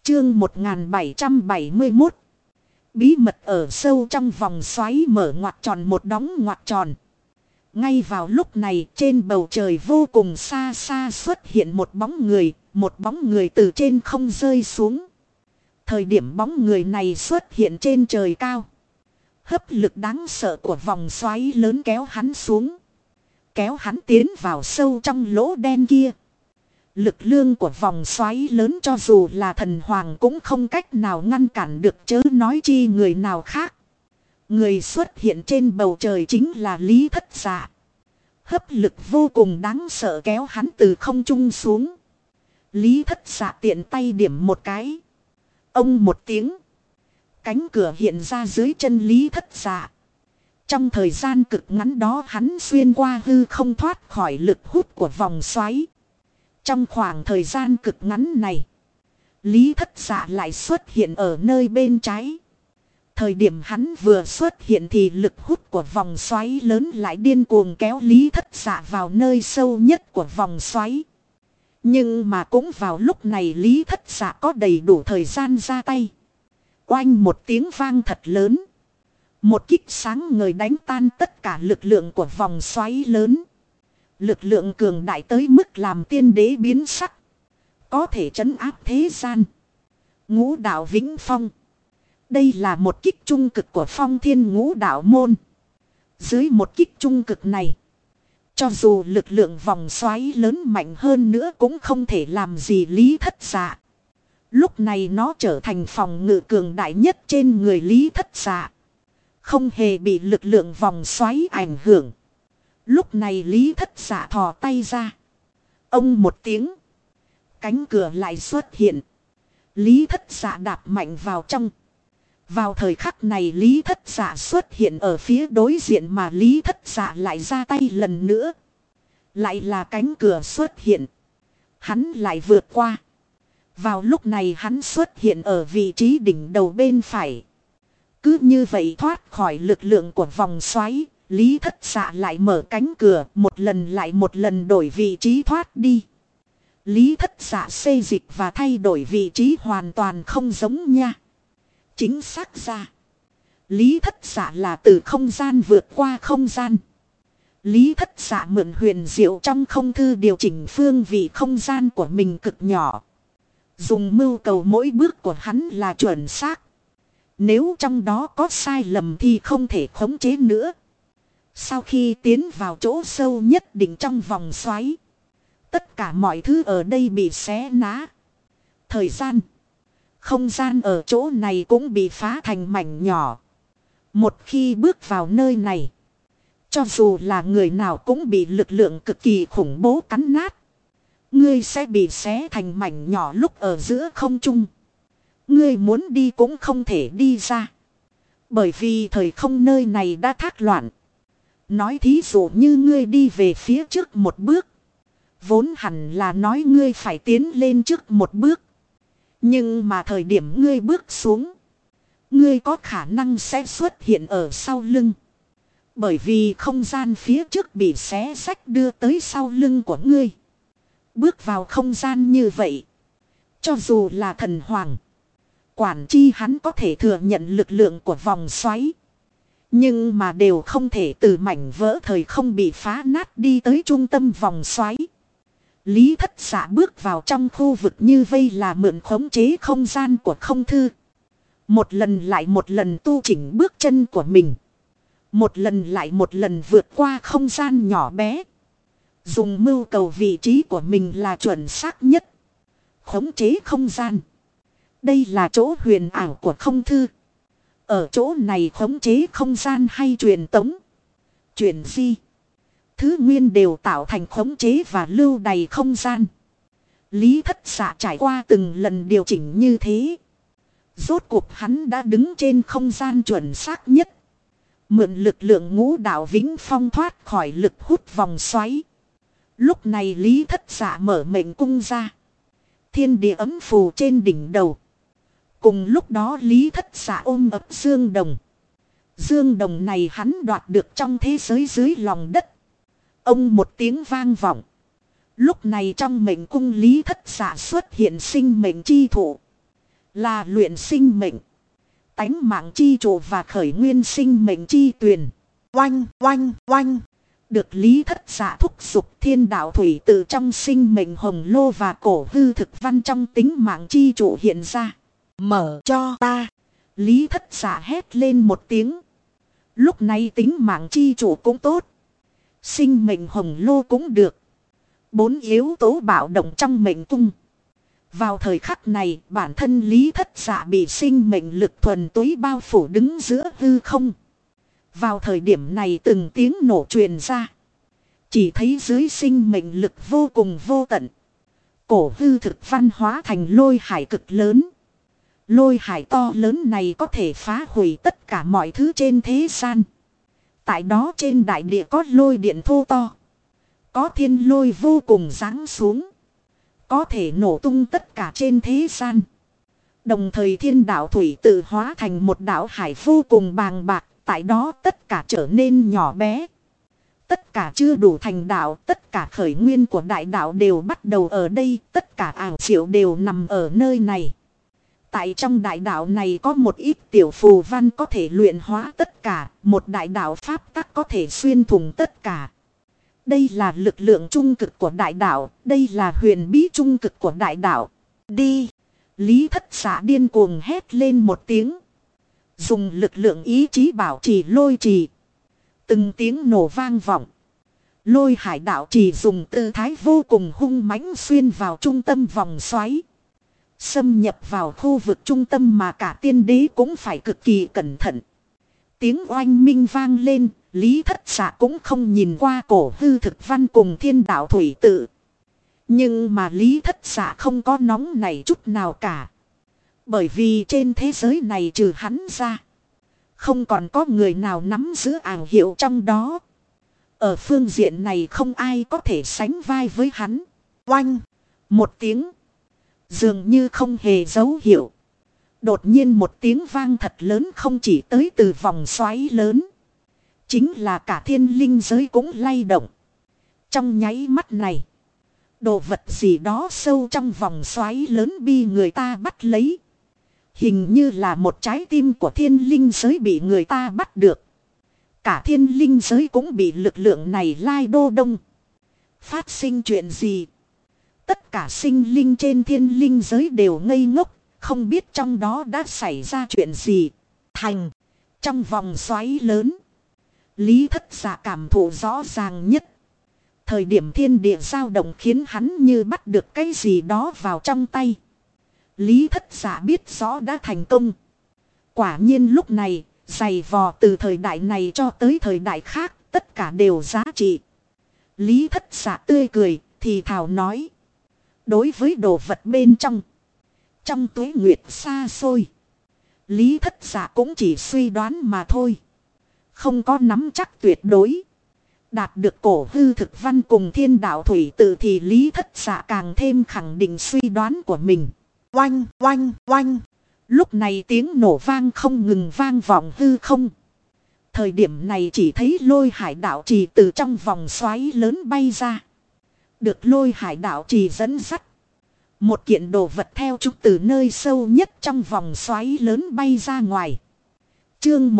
Chương 1771. Bí mật ở sâu trong vòng xoáy mở ngoặc tròn một đóng ngoặc tròn. Ngay vào lúc này trên bầu trời vô cùng xa xa xuất hiện một bóng người từ trên không rơi xuống. Thời điểm bóng người này xuất hiện trên trời cao. Hấp lực đáng sợ của vòng xoáy lớn kéo hắn xuống. Kéo hắn tiến vào sâu trong lỗ đen kia. Lực lượng của vòng xoáy lớn cho dù là thần hoàng cũng không cách nào ngăn cản được, chớ nói chi người nào khác. Người xuất hiện trên bầu trời chính là Lý Thất Dạ. Hấp lực vô cùng đáng sợ kéo hắn từ không trung xuống. Lý Thất Dạ tiện tay điểm một cái. Ông một tiếng. Cánh cửa hiện ra dưới chân Lý Thất Dạ. Trong thời gian cực ngắn đó hắn xuyên qua hư không thoát khỏi lực hút của vòng xoáy. Trong khoảng thời gian cực ngắn này, Lý Thất Dạ lại xuất hiện ở nơi bên trái. Thời điểm hắn vừa xuất hiện thì lực hút của vòng xoáy lớn lại điên cuồng kéo Lý Thất Dạ vào nơi sâu nhất của vòng xoáy. Nhưng mà cũng vào lúc này Lý Thất Dạ có đầy đủ thời gian ra tay. Oanh một tiếng vang thật lớn. Một kích sáng ngời đánh tan tất cả lực lượng của vòng xoáy lớn. Lực lượng cường đại tới mức làm tiên đế biến sắc. Có thể trấn áp thế gian. Ngũ đạo vĩnh phong. Đây là một kích trung cực của Phong Thiên Ngũ Đạo môn. Dưới một kích trung cực này, cho dù lực lượng vòng xoáy lớn mạnh hơn nữa cũng không thể làm gì Lý Thất Dạ. Lúc này nó trở thành phòng ngự cường đại nhất trên người Lý Thất Dạ. Không hề bị lực lượng vòng xoáy ảnh hưởng. Lúc này Lý Thất Dạ thò tay ra. Ông một tiếng. Cánh cửa lại xuất hiện. Lý Thất Dạ đạp mạnh vào trong. Vào thời khắc này Lý Thất Dạ xuất hiện ở phía đối diện mà Lý Thất Dạ lại ra tay lần nữa. Lại là cánh cửa xuất hiện. Hắn lại vượt qua. Vào lúc này hắn xuất hiện ở vị trí đỉnh đầu bên phải. Cứ như vậy thoát khỏi lực lượng của vòng xoáy. Lý Thất Dạ lại mở cánh cửa một lần lại một lần đổi vị trí thoát đi. Lý Thất Dạ xê dịch và thay đổi vị trí hoàn toàn không giống nha. Chính xác ra, Lý Thất Dạ là từ không gian vượt qua không gian. Lý Thất Dạ mượn huyền diệu trong không thư điều chỉnh phương vị không gian của mình cực nhỏ. Dùng mưu cầu mỗi bước của hắn là chuẩn xác. Nếu trong đó có sai lầm thì không thể khống chế nữa. Sau khi tiến vào chỗ sâu nhất định trong vòng xoáy, tất cả mọi thứ ở đây bị xé nát. Thời gian, không gian ở chỗ này cũng bị phá thành mảnh nhỏ. Một khi bước vào nơi này, cho dù là người nào cũng bị lực lượng cực kỳ khủng bố cắn nát. Ngươi sẽ bị xé thành mảnh nhỏ lúc ở giữa không trung. Ngươi muốn đi cũng không thể đi ra. Bởi vì thời không nơi này đã thác loạn. Nói thí dụ như ngươi đi về phía trước một bước. Vốn hẳn là nói ngươi phải tiến lên trước một bước. Nhưng mà thời điểm ngươi bước xuống, ngươi có khả năng sẽ xuất hiện ở sau lưng. Bởi vì không gian phía trước bị xé rách đưa tới sau lưng của ngươi. Bước vào không gian như vậy, cho dù là thần hoàng, quản chi hắn có thể thừa nhận lực lượng của vòng xoáy. Nhưng mà đều không thể từ mảnh vỡ thời không bị phá nát đi tới trung tâm vòng xoáy. Lý Thất Dạ bước vào trong khu vực như vây là mượn khống chế không gian của không thư. Một lần lại một lần tu chỉnh bước chân của mình. Một lần lại một lần vượt qua không gian nhỏ bé. Dùng mưu cầu vị trí của mình là chuẩn xác nhất. Khống chế không gian. Đây là chỗ huyền ảo của không thư. Ở chỗ này khống chế không gian hay truyền tống, chuyển di, thứ nguyên đều tạo thành khống chế và lưu đày không gian. Lý Thất Dạ trải qua từng lần điều chỉnh như thế. Rốt cuộc hắn đã đứng trên không gian chuẩn xác nhất. Mượn lực lượng ngũ đạo vĩnh phong thoát khỏi lực hút vòng xoáy. Lúc này Lý Thất Dạ mở mệnh cung ra. Thiên địa ấm phù trên đỉnh đầu. Cùng lúc đó Lý Thất Dạ ôm ấp Dương Đồng. Dương Đồng này hắn đoạt được trong thế giới dưới lòng đất. Ông một tiếng vang vọng. Lúc này trong mệnh cung Lý Thất Dạ xuất hiện sinh mệnh chi thụ. Là luyện sinh mệnh. Tánh mạng chi trụ và khởi nguyên sinh mệnh chi tuyền. Oanh oanh oanh. Được Lý Thất Dạ thúc giục, thiên đạo thủy tự trong sinh mệnh hồng lô và cổ hư thực văn trong tính mạng chi trụ hiện ra. Mở cho ta. Lý Thất Dạ hét lên một tiếng. Lúc này tính mạng chi trụ cũng tốt. Sinh mệnh hồng lô cũng được. 4 yếu tố bạo động trong mệnh cung. Vào thời khắc này, bản thân Lý Thất Dạ bị sinh mệnh lực thuần túy bao phủ đứng giữa hư không. Vào thời điểm này từng tiếng nổ truyền ra. Chỉ thấy dưới sinh mệnh lực vô cùng vô tận. Cổ hư thực văn hóa thành lôi hải cực lớn. Lôi hải to lớn này có thể phá hủy tất cả mọi thứ trên thế gian. Tại đó trên đại địa có lôi điện thô to. Có thiên lôi vô cùng giáng xuống. Có thể nổ tung tất cả trên thế gian. Đồng thời thiên đạo thủy tự hóa thành một đạo hải vô cùng bàng bạc. Tại đó tất cả trở nên nhỏ bé. Tất cả chưa đủ thành đạo. Tất cả khởi nguyên của đại đạo đều bắt đầu ở đây. Tất cả ảo diệu đều nằm ở nơi này. Tại trong đại đạo này có một ít tiểu phù văn có thể luyện hóa tất cả. Một đại đạo pháp tắc có thể xuyên thủng tất cả. Đây là lực lượng trung cực của đại đạo. Đây là huyền bí trung cực của đại đạo. Đi. Lý Thất Dạ điên cuồng hét lên một tiếng. Dùng lực lượng ý chí bảo trì lôi trì. Từng tiếng nổ vang vọng. Lôi hải đạo trì dùng tư thái vô cùng hung mãnh xuyên vào trung tâm vòng xoáy. Xâm nhập vào khu vực trung tâm mà cả tiên đế cũng phải cực kỳ cẩn thận. Tiếng oanh minh vang lên. Lý Thất Dạ cũng không nhìn qua cổ hư thực văn cùng thiên đạo thủy tự. Nhưng mà Lý Thất Dạ không có nóng này chút nào cả. Bởi vì trên thế giới này trừ hắn ra, không còn có người nào nắm giữ ảo hiệu trong đó. Ở phương diện này không ai có thể sánh vai với hắn. Oanh! Một tiếng. Dường như không hề dấu hiệu. Đột nhiên một tiếng vang thật lớn không chỉ tới từ vòng xoáy lớn. Chính là cả thiên linh giới cũng lay động. Trong nháy mắt này, đồ vật gì đó sâu trong vòng xoáy lớn bị người ta bắt lấy. Hình như là một trái tim của thiên linh giới bị người ta bắt được. Cả thiên linh giới cũng bị lực lượng này lai đô đông. Phát sinh chuyện gì? Tất cả sinh linh trên thiên linh giới đều ngây ngốc. Không biết trong đó đã xảy ra chuyện gì. Thành. Trong vòng xoáy lớn. Lý Thất Dạ cảm thụ rõ ràng nhất. Thời điểm thiên địa dao động khiến hắn như bắt được cái gì đó vào trong tay. Lý Thất Dạ biết rõ đã thành công. Quả nhiên lúc này, giày vò từ thời đại này cho tới thời đại khác, tất cả đều giá trị. Lý Thất Dạ tươi cười, thì thào nói. Đối với đồ vật bên trong tuế nguyệt xa xôi, Lý Thất Dạ cũng chỉ suy đoán mà thôi. Không có nắm chắc tuyệt đối. Đạt được cổ hư thực văn cùng thiên đạo thủy tự thì Lý Thất Dạ càng thêm khẳng định suy đoán của mình. Oanh, oanh, oanh. Lúc này tiếng nổ vang không ngừng vang vọng hư không. Thời điểm này chỉ thấy lôi hải đạo trì từ trong vòng xoáy lớn bay ra. Được lôi hải đạo trì dẫn dắt. Một kiện đồ vật theo chúng từ nơi sâu nhất trong vòng xoáy lớn bay ra ngoài. Chương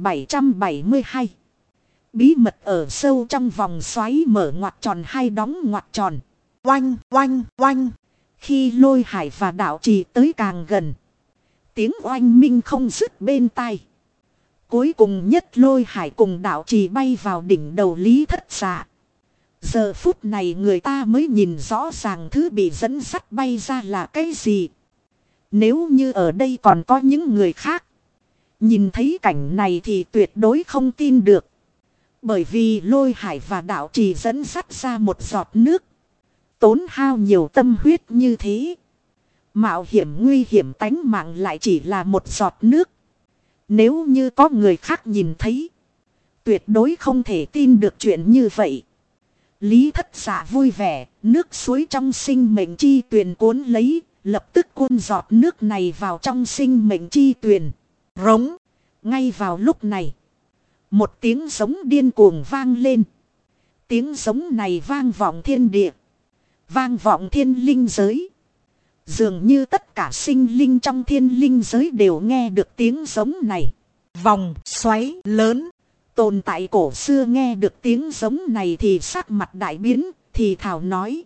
1772. Bí mật ở sâu trong vòng xoáy mở ngoặc tròn hay đóng ngoặc tròn. Oanh, oanh, oanh. Khi lôi hải và đạo trì tới càng gần, tiếng oanh minh không dứt bên tai. Cuối cùng nhất lôi hải cùng đạo trì bay vào đỉnh đầu Lý Thất Dạ. Giờ phút này người ta mới nhìn rõ ràng thứ bị dẫn dắt bay ra là cái gì. Nếu như ở đây còn có những người khác, nhìn thấy cảnh này thì tuyệt đối không tin được. Bởi vì lôi hải và đạo trì dẫn dắt ra một giọt nước. Tốn hao nhiều tâm huyết như thế. Mạo hiểm nguy hiểm tánh mạng lại chỉ là một giọt nước. Nếu như có người khác nhìn thấy, tuyệt đối không thể tin được chuyện như vậy. Lý Thất Dạ vui vẻ, nước suối trong sinh mệnh chi tuyền cuốn lấy, lập tức cuốn giọt nước này vào trong sinh mệnh chi tuyền. Rống. Ngay vào lúc này, một tiếng giống điên cuồng vang lên. Tiếng giống này vang vọng thiên địa, vang vọng thiên linh giới. Dường như tất cả sinh linh trong thiên linh giới đều nghe được tiếng giống này. Vòng xoáy lớn. Tồn tại cổ xưa nghe được tiếng giống này thì sắc mặt đại biến, thì thảo nói.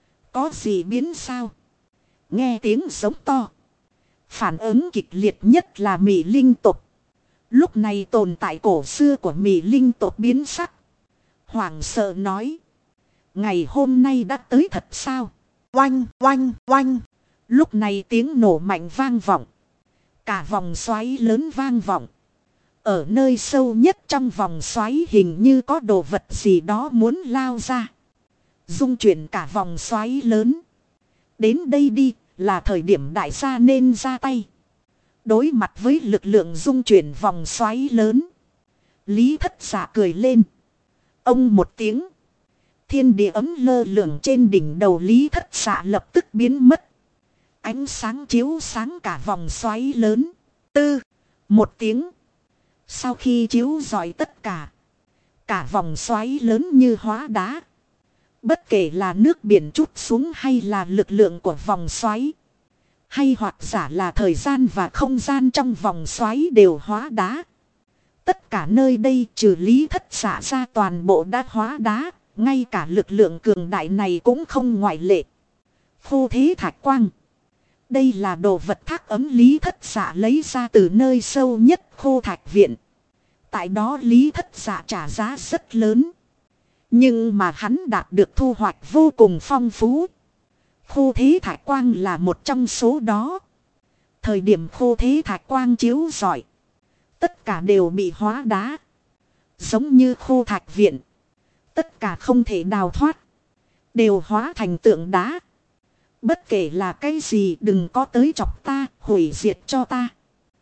Có gì biến sao? Nghe tiếng giống to. Phản ứng kịch liệt nhất là Mị Linh tộc. Lúc này tồn tại cổ xưa của Mị Linh tộc biến sắc. Hoảng sợ nói. Ngày hôm nay đã tới thật sao? Oanh, oanh, oanh. Lúc này tiếng nổ mạnh vang vọng. Cả vòng xoáy lớn vang vọng. Ở nơi sâu nhất trong vòng xoáy hình như có đồ vật gì đó muốn lao ra. Dung chuyển cả vòng xoáy lớn. Đến đây đi, là thời điểm đại gia nên ra tay. Đối mặt với lực lượng dung chuyển vòng xoáy lớn. Lý Thất Dạ cười lên. Ông một tiếng. Thiên địa ấm lơ lửng trên đỉnh đầu Lý Thất Dạ lập tức biến mất. Ánh sáng chiếu sáng cả vòng xoáy lớn. Tư. Một tiếng. Sau khi chiếu rọi tất cả. Cả vòng xoáy lớn như hóa đá. Bất kể là nước biển trút xuống hay là lực lượng của vòng xoáy. Hay hoặc giả là thời gian và không gian trong vòng xoáy đều hóa đá. Tất cả nơi đây trừ Lý Thất Dạ ra toàn bộ đã hóa đá. Ngay cả lực lượng cường đại này cũng không ngoại lệ. Khô thế thạch quang. Đây là đồ vật thác ấm Lý Thất Dạ lấy ra từ nơi sâu nhất khô thạch viện. Tại đó Lý Thất Dạ trả giá rất lớn. Nhưng mà hắn đạt được thu hoạch vô cùng phong phú. Khô thế thạch quang là một trong số đó. Thời điểm khô thế thạch quang chiếu rọi. Tất cả đều bị hóa đá. Giống như khô thạch viện. Tất cả không thể đào thoát. Đều hóa thành tượng đá. Bất kể là cái gì đừng có tới chọc ta, hủy diệt cho ta.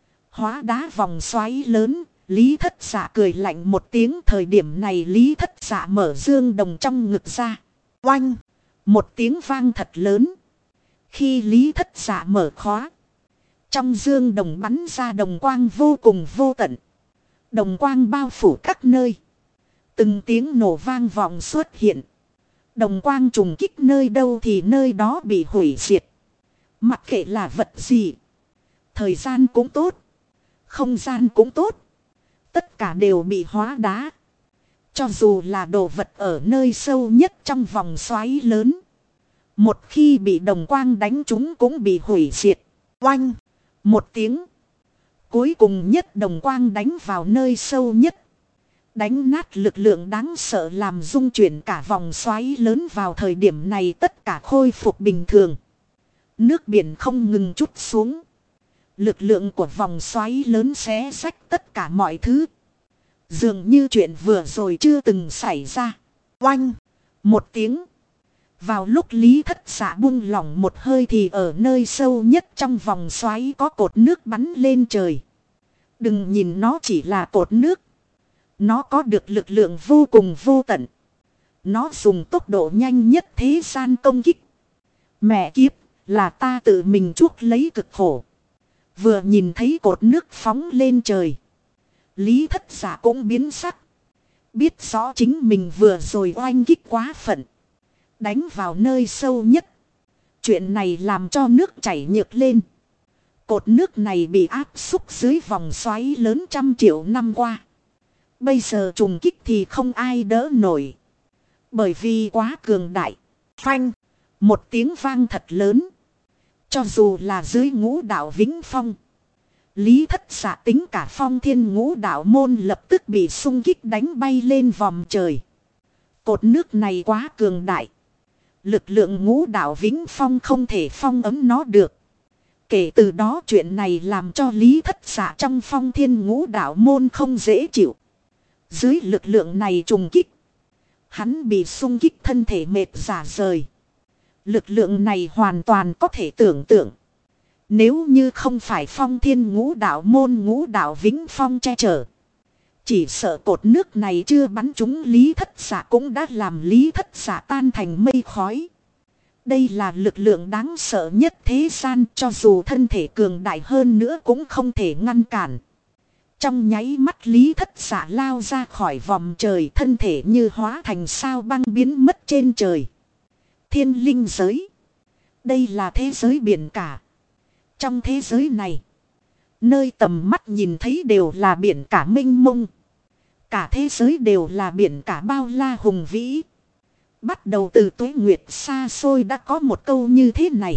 Hóa đá vòng xoáy lớn, Lý Thất Dạ cười lạnh một tiếng. Thời điểm này Lý Thất Dạ mở dương đồng trong ngực ra. Oanh! Một tiếng vang thật lớn. Khi Lý Thất Dạ mở khóa. Trong dương đồng bắn ra đồng quang vô cùng vô tận. Đồng quang bao phủ các nơi. Từng tiếng nổ vang vọng xuất hiện. Đồng quang trùng kích nơi đâu thì nơi đó bị hủy diệt. Mặc kệ là vật gì. Thời gian cũng tốt. Không gian cũng tốt. Tất cả đều bị hóa đá. Cho dù là đồ vật ở nơi sâu nhất trong vòng xoáy lớn. Một khi bị đồng quang đánh trúng cũng bị hủy diệt. Oanh! Một tiếng. Cuối cùng nhất đồng quang đánh vào nơi sâu nhất. Đánh nát lực lượng đáng sợ làm rung chuyển cả vòng xoáy lớn. Vào thời điểm này tất cả khôi phục bình thường. Nước biển không ngừng trút xuống. Lực lượng của vòng xoáy lớn xé rách tất cả mọi thứ. Dường như chuyện vừa rồi chưa từng xảy ra. Oanh! Một tiếng. Vào lúc Lý Thất Dạ buông lỏng một hơi thì ở nơi sâu nhất trong vòng xoáy có cột nước bắn lên trời. Đừng nhìn nó chỉ là cột nước. Nó có được lực lượng vô cùng vô tận. Nó dùng tốc độ nhanh nhất thế gian công kích. Mẹ kiếp, là ta tự mình chuốc lấy cực khổ. Vừa nhìn thấy cột nước phóng lên trời. Lý Thất Dạ cũng biến sắc. Biết rõ chính mình vừa rồi oanh kích quá phận. Đánh vào nơi sâu nhất. Chuyện này làm cho nước chảy nhược lên. Cột nước này bị áp xúc dưới vòng xoáy lớn trăm triệu năm qua. Bây giờ trùng kích thì không ai đỡ nổi. Bởi vì quá cường đại. Phanh. Một tiếng vang thật lớn. Cho dù là dưới ngũ đạo Vĩnh Phong. Lý Thất Dạ tính cả Phong Thiên Ngũ Đạo môn lập tức bị xung kích đánh bay lên vòm trời. Cột nước này quá cường đại. Lực lượng ngũ đạo Vĩnh Phong không thể phong ấm nó được. Kể từ đó chuyện này làm cho Lý Thất Dạ trong Phong Thiên Ngũ Đạo môn không dễ chịu. Dưới lực lượng này trùng kích. Hắn bị xung kích thân thể mệt rã rời. Lực lượng này hoàn toàn có thể tưởng tượng. Nếu như không phải Phong Thiên Ngũ Đạo môn Ngũ Đạo Vĩnh Phong che chở. Chỉ sợ cột nước này chưa bắn trúng Lý Thất Dạ cũng đã làm Lý Thất Dạ tan thành mây khói. Đây là lực lượng đáng sợ nhất thế gian, cho dù thân thể cường đại hơn nữa cũng không thể ngăn cản. Trong nháy mắt Lý Thất Dạ lao ra khỏi vòng trời, thân thể như hóa thành sao băng biến mất trên trời. Thiên linh giới. Đây là thế giới biển cả. Trong thế giới này, nơi tầm mắt nhìn thấy đều là biển cả mênh mông. Cả thế giới đều là biển cả bao la hùng vĩ. Bắt đầu từ tuế nguyệt xa xôi đã có một câu như thế này.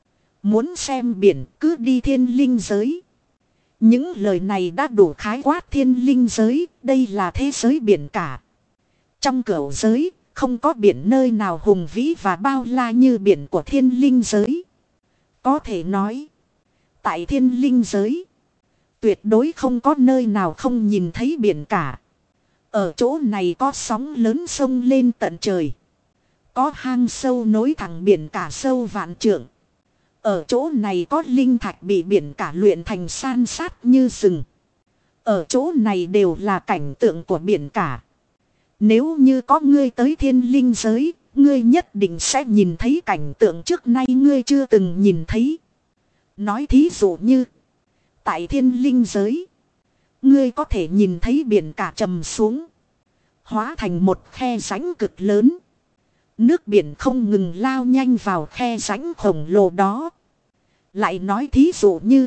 Muốn xem biển cứ đi thiên linh giới. Những lời này đã đủ khái quát thiên linh giới. Đây là thế giới biển cả. Trong cửu giới, không có biển nơi nào hùng vĩ và bao la như biển của thiên linh giới. Có thể nói, tại thiên linh giới, tuyệt đối không có nơi nào không nhìn thấy biển cả. Ở chỗ này có sóng lớn sông lên tận trời. Có hang sâu nối thẳng biển cả sâu vạn trượng. Ở chỗ này có linh thạch bị biển cả luyện thành san sát như rừng. Ở chỗ này đều là cảnh tượng của biển cả. Nếu như có ngươi tới thiên linh giới, ngươi nhất định sẽ nhìn thấy cảnh tượng trước nay ngươi chưa từng nhìn thấy. Nói thí dụ như, tại thiên linh giới, ngươi có thể nhìn thấy biển cả trầm xuống, hóa thành một khe rãnh cực lớn. Nước biển không ngừng lao nhanh vào khe rãnh khổng lồ đó. Lại nói thí dụ như,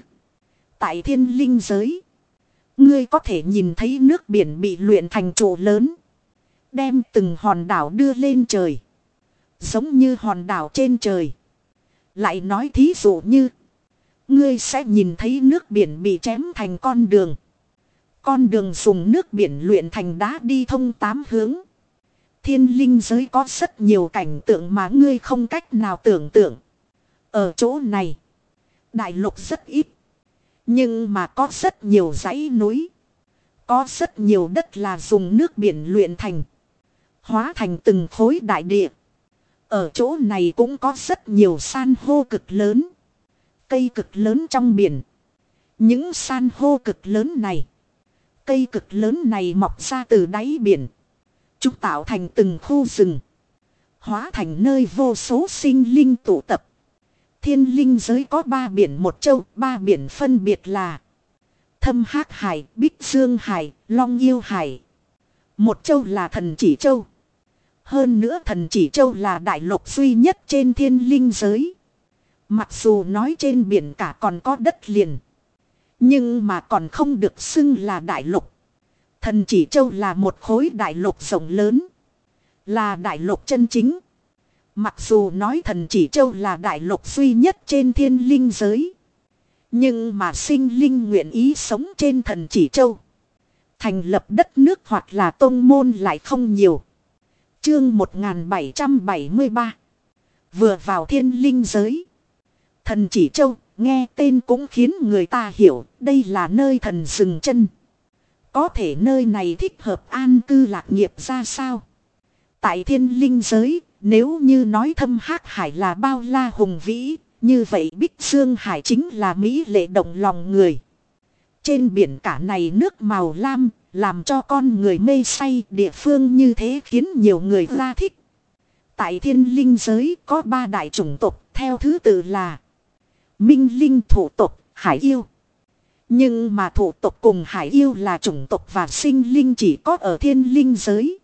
tại thiên linh giới, ngươi có thể nhìn thấy nước biển bị luyện thành trụ lớn, đem từng hòn đảo đưa lên trời, giống như hòn đảo trên trời. Lại nói thí dụ như, ngươi sẽ nhìn thấy nước biển bị chém thành con đường. Con đường dùng nước biển luyện thành đá đi thông 8 hướng. Thiên linh giới có rất nhiều cảnh tượng mà ngươi không cách nào tưởng tượng. Ở chỗ này, đại lục rất ít. Nhưng mà có rất nhiều dãy núi. Có rất nhiều đất là dùng nước biển luyện thành. Hóa thành từng khối đại địa. Ở chỗ này cũng có rất nhiều san hô cực lớn. Cây cực lớn trong biển. Những san hô cực lớn này, cây cực lớn này mọc ra từ đáy biển. Chúng tạo thành từng khu rừng. Hóa thành nơi vô số sinh linh tụ tập. Thiên linh giới có 3 biển một châu. 3 biển phân biệt là Thâm Hác Hải, Bích Dương Hải, Long Yêu Hải. Một châu là Thần Chỉ Châu. Hơn nữa Thần Chỉ Châu là đại lục duy nhất trên thiên linh giới. Mặc dù nói trên biển cả còn có đất liền, nhưng mà còn không được xưng là đại lục. Thần Chỉ Châu là một khối đại lục rộng lớn, là đại lục chân chính. Mặc dù nói Thần Chỉ Châu là đại lục duy nhất trên thiên linh giới, nhưng mà sinh linh nguyện ý sống trên Thần Chỉ Châu, thành lập đất nước hoặc là tông môn lại không nhiều. Chương 1773. Vừa vào thiên linh giới. Thần Chỉ Châu, nghe tên cũng khiến người ta hiểu đây là nơi thần dừng chân. Có thể nơi này thích hợp an cư lạc nghiệp ra sao? Tại thiên linh giới, nếu như nói Thâm Hác Hải là bao la hùng vĩ, như vậy Bích Dương Hải chính là mỹ lệ động lòng người. Trên biển cả này nước màu lam, làm cho con người mê say, địa phương như thế khiến nhiều người ra thích. Tại thiên linh giới có 3 đại chủng tộc, theo thứ tự là Minh Linh Thụ tộc, Hải Yêu. Nhưng mà Thụ tộc cùng Hải Yêu là chủng tộc và sinh linh chỉ có ở thiên linh giới.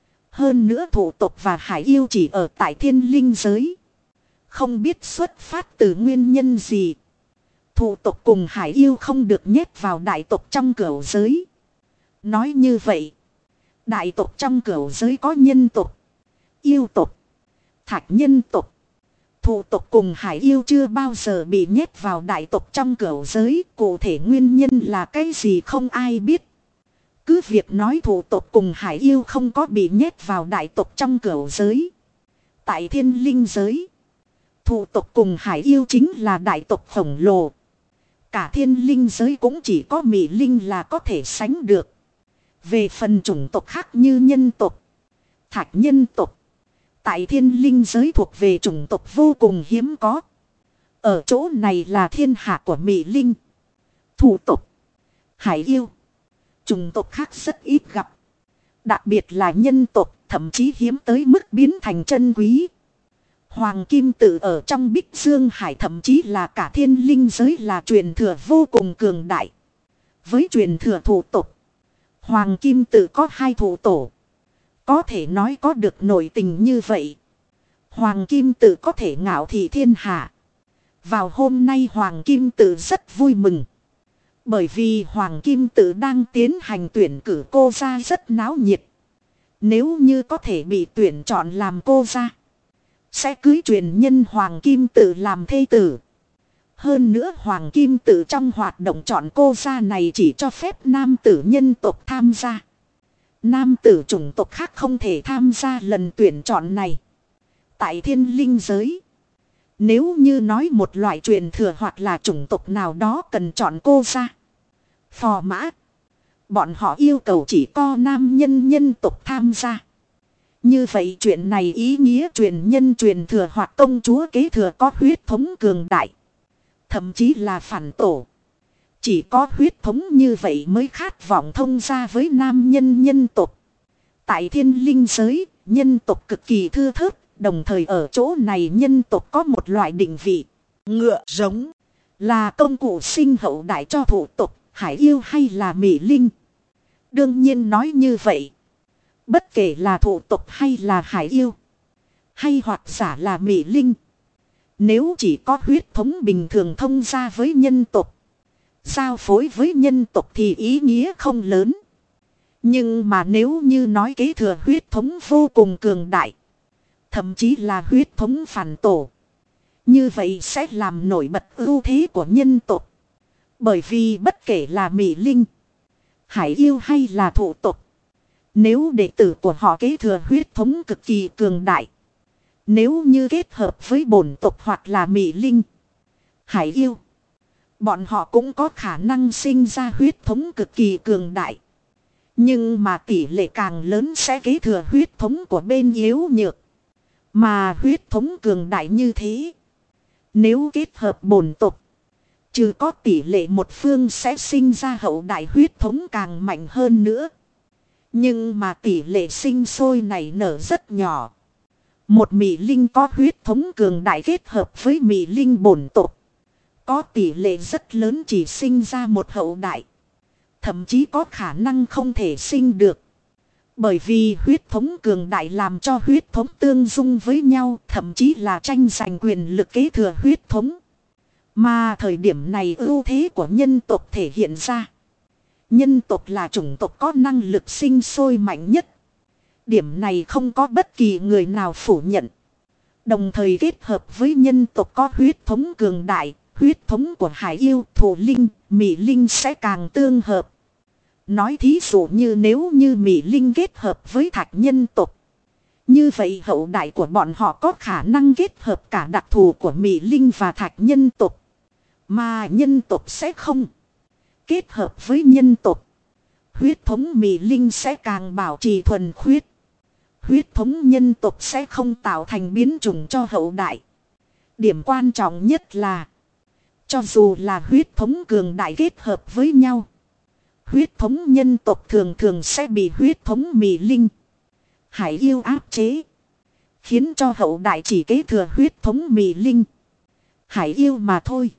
Hơn nữa Thụ tộc và Hải Yêu chỉ ở tại thiên linh giới. Không biết xuất phát từ nguyên nhân gì, Thụ tộc cùng Hải Yêu không được nhét vào đại tộc trong cửu giới. Nói như vậy, đại tộc trong cửu giới có nhân tộc, yêu tộc, thạch nhân tộc. Thụ tộc cùng Hải Yêu chưa bao giờ bị nhét vào đại tộc trong cửu giới. Cụ thể nguyên nhân là cái gì không ai biết. Cứ việc nói thụ tộc cùng Hải Yêu không có bị nhét vào đại tộc trong cửu giới. Tại thiên linh giới, thụ tộc cùng Hải Yêu chính là đại tộc khổng lồ. Cả thiên linh giới cũng chỉ có Mị Linh là có thể sánh được. Về phần chủng tộc khác như nhân tộc, thạch nhân tộc, tại thiên linh giới thuộc về chủng tộc vô cùng hiếm có. Ở chỗ này là thiên hạ của Mị Linh, Thụ tộc, Hải Yêu. Chủng tộc khác rất ít gặp. Đặc biệt là nhân tộc, thậm chí hiếm tới mức biến thành chân quý. Hoàng kim tự ở trong Bích Dương Hải thậm chí là cả thiên linh giới là truyền thừa vô cùng cường đại. Với truyền thừa thụ tộc, Hoàng kim tự có 2 thụ tổ. Có thể nói có được nội tình như vậy. Hoàng Kim Tự có thể ngạo thị thiên hạ. Vào hôm nay Hoàng Kim Tự rất vui mừng. Bởi vì Hoàng Kim Tự đang tiến hành tuyển cử cô gia rất náo nhiệt. Nếu như có thể bị tuyển chọn làm cô gia, sẽ cưới truyền nhân Hoàng Kim Tự làm thê tử. Hơn nữa Hoàng Kim Tự trong hoạt động chọn cô gia này chỉ cho phép nam tử nhân tộc tham gia. Nam tử chủng tộc khác không thể tham gia lần tuyển chọn này. Tại thiên linh giới, nếu như nói một loại truyền thừa hoặc là chủng tộc nào đó cần chọn cô gia, phò mã, bọn họ yêu cầu chỉ có nam nhân nhân tộc tham gia. Như vậy chuyện này ý nghĩa truyền nhân truyền thừa hoặc công chúa kế thừa có huyết thống cường đại. Thậm chí là phản tổ. Chỉ có huyết thống như vậy mới khát vọng thông gia với nam nhân nhân tộc. Tại thiên linh giới, nhân tộc cực kỳ thưa thớt. Đồng thời ở chỗ này nhân tộc có một loại định vị. Ngựa giống là công cụ sinh hậu đại cho thủ tộc, hải yêu hay là mỹ linh. Đương nhiên nói như vậy. Bất kể là thủ tộc hay là hải yêu, hay hoặc giả là mỹ linh, nếu chỉ có huyết thống bình thường thông gia với nhân tộc, giao phối với nhân tộc thì ý nghĩa không lớn. Nhưng mà nếu như nói kế thừa huyết thống vô cùng cường đại, thậm chí là huyết thống phản tổ, như vậy sẽ làm nổi bật ưu thế của nhân tộc. Bởi vì bất kể là mỹ linh, hải yêu hay là thủ tộc, nếu đệ tử của họ kế thừa huyết thống cực kỳ cường đại, nếu như kết hợp với bổn tộc hoặc là mỹ linh, hải yêu, bọn họ cũng có khả năng sinh ra huyết thống cực kỳ cường đại. Nhưng mà tỷ lệ càng lớn sẽ kế thừa huyết thống của bên yếu nhược. Mà huyết thống cường đại như thế, nếu kết hợp bổn tộc, trừ có tỷ lệ một phương sẽ sinh ra hậu đại huyết thống càng mạnh hơn nữa. Nhưng mà tỷ lệ sinh sôi này nở rất nhỏ. Một mỹ linh có huyết thống cường đại kết hợp với mỹ linh bổn tộc, có tỷ lệ rất lớn chỉ sinh ra một hậu đại. Thậm chí có khả năng không thể sinh được. Bởi vì huyết thống cường đại làm cho huyết thống tương dung với nhau, thậm chí là tranh giành quyền lực kế thừa huyết thống. Mà thời điểm này ưu thế của nhân tộc thể hiện ra. Nhân tộc là chủng tộc có năng lực sinh sôi mạnh nhất. Điểm này không có bất kỳ người nào phủ nhận. Đồng thời kết hợp với nhân tộc có huyết thống cường đại, huyết thống của hải yêu, thổ linh, mỹ linh sẽ càng tương hợp. Nói thí dụ như nếu như mỹ linh kết hợp với thạch nhân tộc, như vậy hậu đại của bọn họ có khả năng kết hợp cả đặc thù của mỹ linh và thạch nhân tộc. Mà nhân tộc sẽ không kết hợp với nhân tộc. Huyết thống mỹ linh sẽ càng bảo trì thuần khiết. Huyết thống nhân tộc sẽ không tạo thành biến chủng cho hậu đại. Điểm quan trọng nhất là, cho dù là huyết thống cường đại kết hợp với nhau, huyết thống nhân tộc thường thường sẽ bị huyết thống mỹ linh, hải yêu áp chế, khiến cho hậu đại chỉ kế thừa huyết thống mỹ linh, hải yêu mà thôi.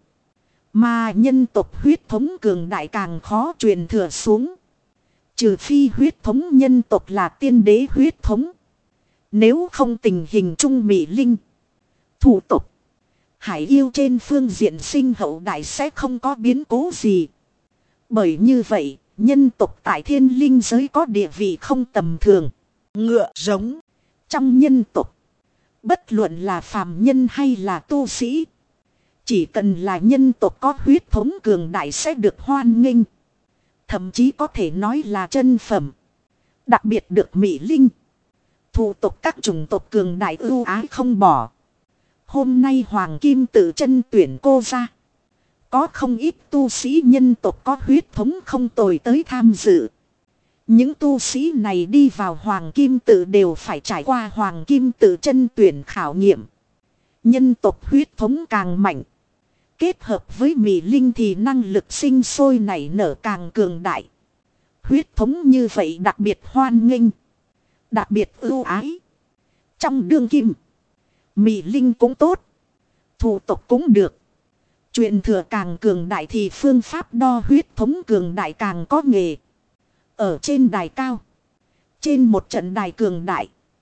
Mà nhân tộc huyết thống cường đại càng khó truyền thừa xuống. Trừ phi huyết thống nhân tộc là tiên đế huyết thống. Nếu không tình hình chung mỹ linh, thủ tộc, hải yêu trên phương diện sinh hậu đại sẽ không có biến cố gì. Bởi như vậy, nhân tộc tại thiên linh giới có địa vị không tầm thường. Ngựa giống trong nhân tộc, bất luận là phàm nhân hay là tu sĩ, chỉ cần là nhân tộc có huyết thống cường đại sẽ được hoan nghênh. Thậm chí có thể nói là chân phẩm. Đặc biệt được mỹ linh, thủ tộc các chủng tộc cường đại ưu ái không bỏ. Hôm nay Hoàng Kim Tự chân tuyển cô ra. Có không ít tu sĩ nhân tộc có huyết thống không tồi tới tham dự. Những tu sĩ này đi vào Hoàng Kim Tự đều phải trải qua Hoàng Kim Tự chân tuyển khảo nghiệm. Nhân tộc huyết thống càng mạnh, kết hợp với mỹ linh thì năng lực sinh sôi nảy nở càng cường đại. Huyết thống như vậy đặc biệt hoan nghênh, đặc biệt ưu ái. Trong đương kim, mỹ linh cũng tốt, thủ tộc cũng được. Truyền thừa càng cường đại thì phương pháp đo huyết thống cường đại càng có nghề. Ở trên đài cao, trên một trận đài cường đại,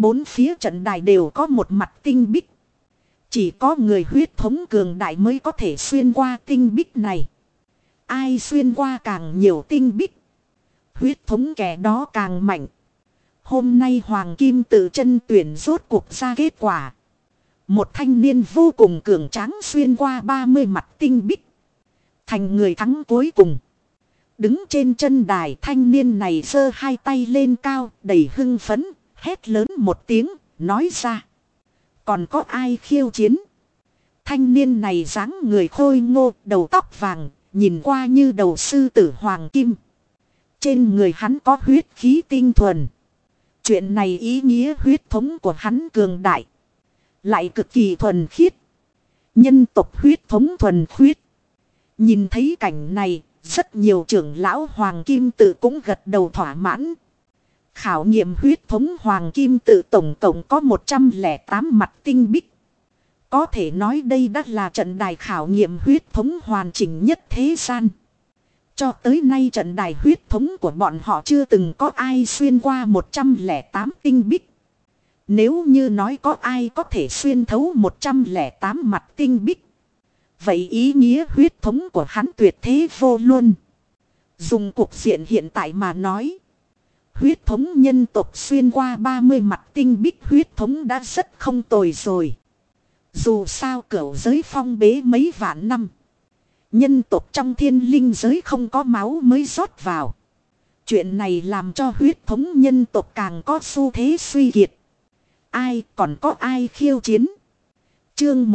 bốn phía trận đài đều có một mặt tinh bích. Chỉ có người huyết thống cường đại mới có thể xuyên qua tinh bích này. Ai xuyên qua càng nhiều tinh bích, huyết thống kẻ đó càng mạnh. Hôm nay Hoàng Kim Tự chân tuyển rốt cuộc ra kết quả. Một thanh niên vô cùng cường tráng xuyên qua 30 mặt tinh bích, thành người thắng cuối cùng. Đứng trên chân đài, thanh niên này giơ hai tay lên cao, đầy hưng phấn, hét lớn một tiếng, nói ra: còn có ai khiêu chiến? Thanh niên này dáng người khôi ngô, đầu tóc vàng, nhìn qua như đầu sư tử hoàng kim. Trên người hắn có huyết khí tinh thuần. Chuyện này ý nghĩa huyết thống của hắn cường đại, lại cực kỳ thuần khiết. Nhân tộc huyết thống thuần khiết. Nhìn thấy cảnh này, rất nhiều trưởng lão Hoàng Kim Tự cũng gật đầu thỏa mãn. Khảo nghiệm huyết thống Hoàng Kim Tự tổng cộng có 108 mặt tinh bích. Có thể nói đây đã là trận đài khảo nghiệm huyết thống hoàn chỉnh nhất thế gian. Cho tới nay trận đài huyết thống của bọn họ chưa từng có ai xuyên qua 108 tinh bích. Nếu như nói có ai có thể xuyên thấu 108 mặt tinh bích, vậy ý nghĩa huyết thống của hắn tuyệt thế vô luôn. Dùng cuộc diện hiện tại mà nói, huyết thống nhân tộc xuyên qua 30 mặt tinh bích huyết thống đã rất không tồi rồi. Dù sao cửu giới phong bế mấy vạn năm, nhân tộc trong thiên linh giới không có máu mới rót vào. Chuyện này làm cho huyết thống nhân tộc càng có xu thế suy kiệt. Ai còn có ai khiêu chiến? Chương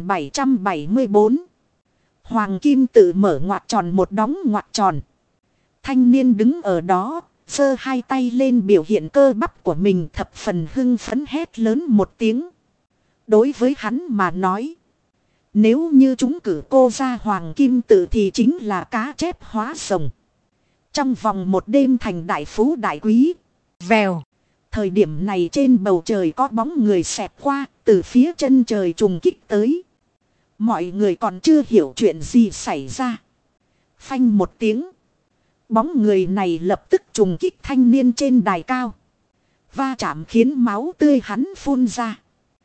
1774. Hoàng Kim Tự mở ngoặc tròn một đóng ngoặc tròn. Thanh niên đứng ở đó, giơ hai tay lên biểu hiện cơ bắp của mình, thập phần hưng phấn hét lớn một tiếng. Đối với hắn mà nói, nếu như chúng cử cô ra Hoàng Kim Tự thì chính là cá chép hóa rồng. Trong vòng một đêm thành đại phú đại quý. Vèo. Thời điểm này trên bầu trời có bóng người xẹt qua, từ phía chân trời trùng kích tới. Mọi người còn chưa hiểu chuyện gì xảy ra. Phanh một tiếng, bóng người này lập tức trùng kích thanh niên trên đài cao. Va chạm khiến máu tươi hắn phun ra.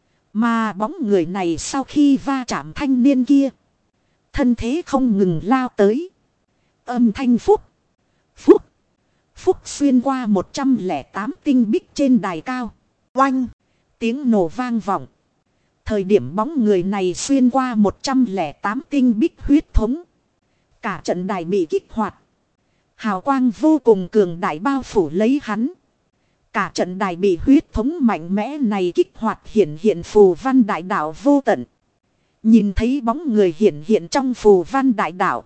Mà bóng người này sau khi va chạm thanh niên kia, thân thế không ngừng lao tới. Âm thanh phúc, phúc, phúc xuyên qua 108 tinh bích trên đài cao. Oanh, tiếng nổ vang vọng. Thời điểm bóng người này xuyên qua 108 tinh bích huyết thống, cả trận đài bị kích hoạt. Hào quang vô cùng cường đại bao phủ lấy hắn. Cả trận đài bị huyết thống mạnh mẽ này kích hoạt, hiện hiện phù văn đại đạo vô tận. Nhìn thấy bóng người hiện hiện trong phù văn đại đạo,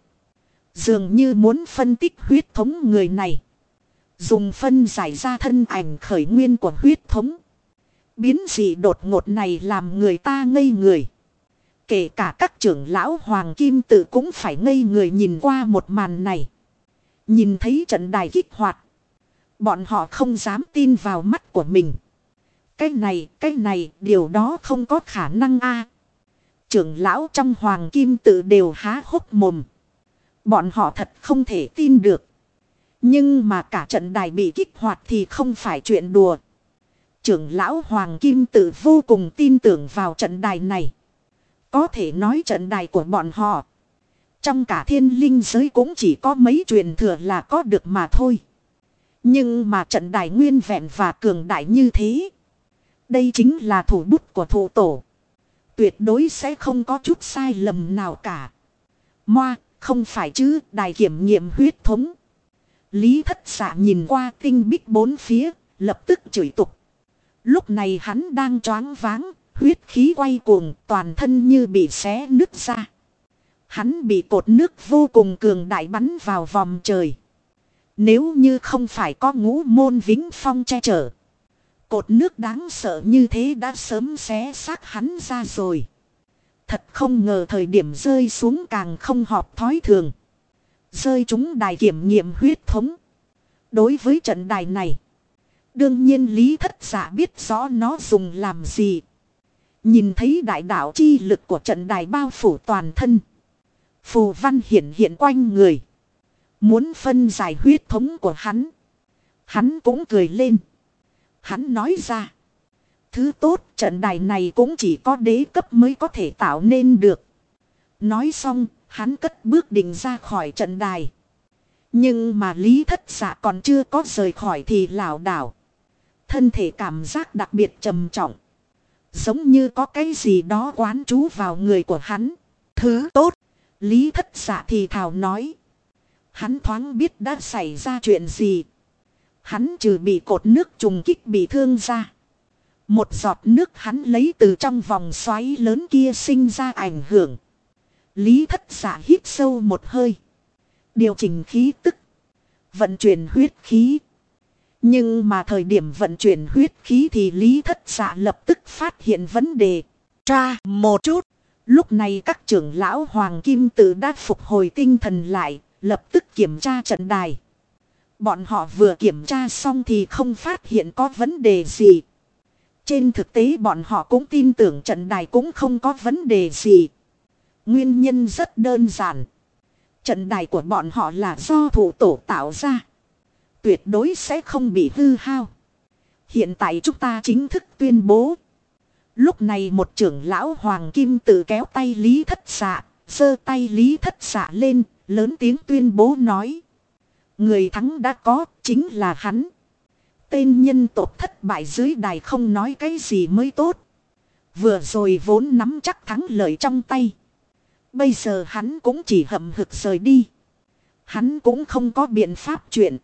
dường như muốn phân tích huyết thống người này. Dùng phân giải ra thân ảnh khởi nguyên của huyết thống. Biến dị đột ngột này làm người ta ngây người. Kể cả các trưởng lão Hoàng Kim Tự cũng phải ngây người nhìn qua một màn này. Nhìn thấy trận đài kích hoạt, bọn họ không dám tin vào mắt của mình. Cái này, điều đó không có khả năng a. Trưởng lão trong Hoàng Kim Tự đều há hốc mồm. Bọn họ thật không thể tin được. Nhưng mà cả trận đài bị kích hoạt thì không phải chuyện đùa. Trưởng lão Hoàng Kim Tự vô cùng tin tưởng vào trận đài này. Có thể nói trận đài của bọn họ, trong cả thiên linh giới cũng chỉ có mấy truyền thừa là có được mà thôi. Nhưng mà trận đài nguyên vẹn và cường đại như thế, đây chính là thủ bút của thủ tổ. Tuyệt đối sẽ không có chút sai lầm nào cả. Moa, không phải chứ, đài kiểm nghiệm huyết thống. Lý Thất Dạ nhìn qua tinh bích bốn phía, lập tức chửi tục. Lúc này hắn đang choáng váng, huyết khí quay cuồng, toàn thân như bị xé nứt ra. Hắn bị cột nước vô cùng cường đại bắn vào vòm trời. Nếu như không phải có Ngũ Môn Vĩnh Phong che chở, cột nước đáng sợ như thế đã sớm xé xác hắn ra rồi. Thật không ngờ thời điểm rơi xuống càng không hợp thói thường. Rơi trúng đài kiểm nghiệm huyết thống. Đối với trận đài này, đương nhiên Lý Thất Dạ biết rõ nó dùng làm gì. Nhìn thấy đại đạo chi lực của trận đài bao phủ toàn thân, phù văn hiện hiện quanh người, muốn phân giải huyết thống của hắn. Hắn cũng cười lên. Hắn nói ra, Thứ tốt, trận đài này cũng chỉ có đế cấp mới có thể tạo nên được. Nói xong, hắn cất bước định ra khỏi trận đài. Nhưng mà Lý Thất Dạ còn chưa có rời khỏi thì lảo đảo. Thân thể cảm giác đặc biệt trầm trọng. Giống như có cái gì đó quán trú vào người của hắn. Thứ tốt, Lý Thất Dạ thì thào nói. Hắn thoáng biết đã xảy ra chuyện gì. Hắn trừ bị cột nước trùng kích bị thương ra. Một giọt nước hắn lấy từ trong vòng xoáy lớn kia sinh ra ảnh hưởng. Lý Thất Dạ hít sâu một hơi. Điều chỉnh khí tức. Vận chuyển huyết khí. Nhưng mà thời điểm vận chuyển huyết khí thì Lý Thất Dạ lập tức phát hiện vấn đề. Tra một chút. Lúc này các trưởng lão Hoàng Kim Tự đã phục hồi tinh thần lại. Lập tức kiểm tra trận đài. Bọn họ vừa kiểm tra xong thì không phát hiện có vấn đề gì. Trên thực tế bọn họ cũng tin tưởng trận đài cũng không có vấn đề gì. Nguyên nhân rất đơn giản. Trận đài của bọn họ là do thủ tổ tạo ra. Tuyệt đối sẽ không bị hư hao. Hiện tại chúng ta chính thức tuyên bố. Lúc này một trưởng lão Hoàng Kim Tự kéo tay Lý Thất Dạ, giơ tay Lý Thất Dạ lên, lớn tiếng tuyên bố nói. Người thắng đã có, chính là hắn. Tên nhân tộc thất bại dưới đài không nói cái gì mới tốt. Vừa rồi vốn nắm chắc thắng lợi trong tay. Bây giờ hắn cũng chỉ hậm hực rời đi. Hắn cũng không có biện pháp chuyện.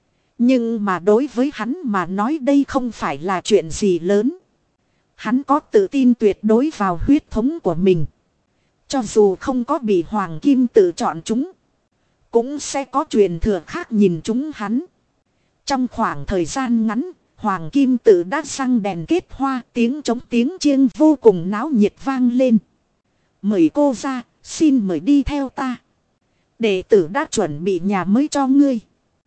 Nhưng mà đối với hắn mà nói đây không phải là chuyện gì lớn. Hắn có tự tin tuyệt đối vào huyết thống của mình. Cho dù không có bị Hoàng Kim Tự chọn chúng. Cũng sẽ có truyền thừa khác nhìn chúng hắn. Trong khoảng thời gian ngắn, Hoàng Kim Tự đã răng đèn kết hoa, tiếng trống tiếng chiêng vô cùng náo nhiệt vang lên. Mời cô ra, xin mời đi theo ta. Đệ tử đã chuẩn bị nhà mới cho ngươi.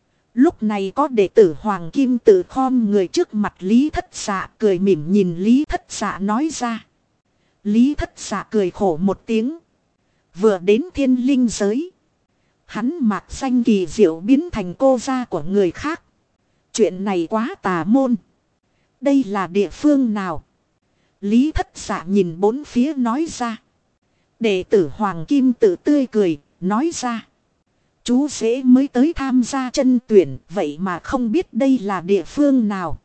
Lúc này có đệ tử Hoàng Kim Tự khom người trước mặt Lý Thất Dạ cười mỉm nhìn Lý Thất Dạ nói ra. Lý Thất Dạ cười khổ một tiếng. Vừa đến thiên linh giới. Hắn mạc danh kỳ diệu biến thành cô gia của người khác. Chuyện này quá tà môn. Đây là địa phương nào? Lý Thất Dạ nhìn bốn phía nói ra. Đệ tử Hoàng Kim Tự tươi cười, nói ra. Chú rể mới tới tham gia chân tuyển, vậy mà không biết đây là địa phương nào.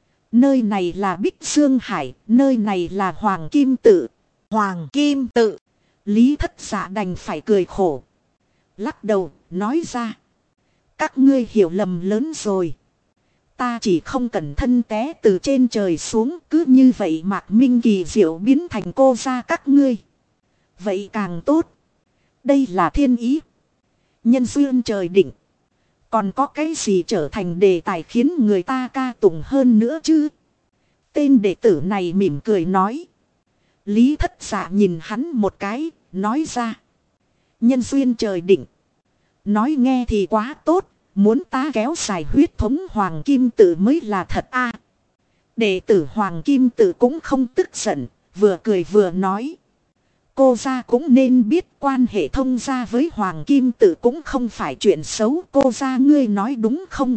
Nơi này là Bích Dương Hải, nơi này là Hoàng Kim Tự. Hoàng Kim Tự. Lý Thất Dạ đành phải cười khổ. Lắc đầu, nói ra. Các ngươi hiểu lầm lớn rồi. Ta chỉ không cẩn thân té từ trên trời xuống, cứ như vậy Mạc Minh kỳ diệu biến thành cô gia các ngươi. Vậy càng tốt. Đây là thiên ý. Nhân duyên trời định. Còn có cái gì trở thành đề tài khiến người ta ca tụng hơn nữa chứ? Tên đệ tử này mỉm cười nói. Lý Thất Dạ nhìn hắn một cái, nói ra. Nhân duyên trời định. Nói nghe thì quá tốt, muốn ta kéo dài huyết thống Hoàng Kim Tự mới là thật a. Đệ tử Hoàng Kim Tự cũng không tức giận, vừa cười vừa nói. Cô gia cũng nên biết quan hệ thông gia với Hoàng Kim Tự cũng không phải chuyện xấu, cô gia ngươi nói đúng không?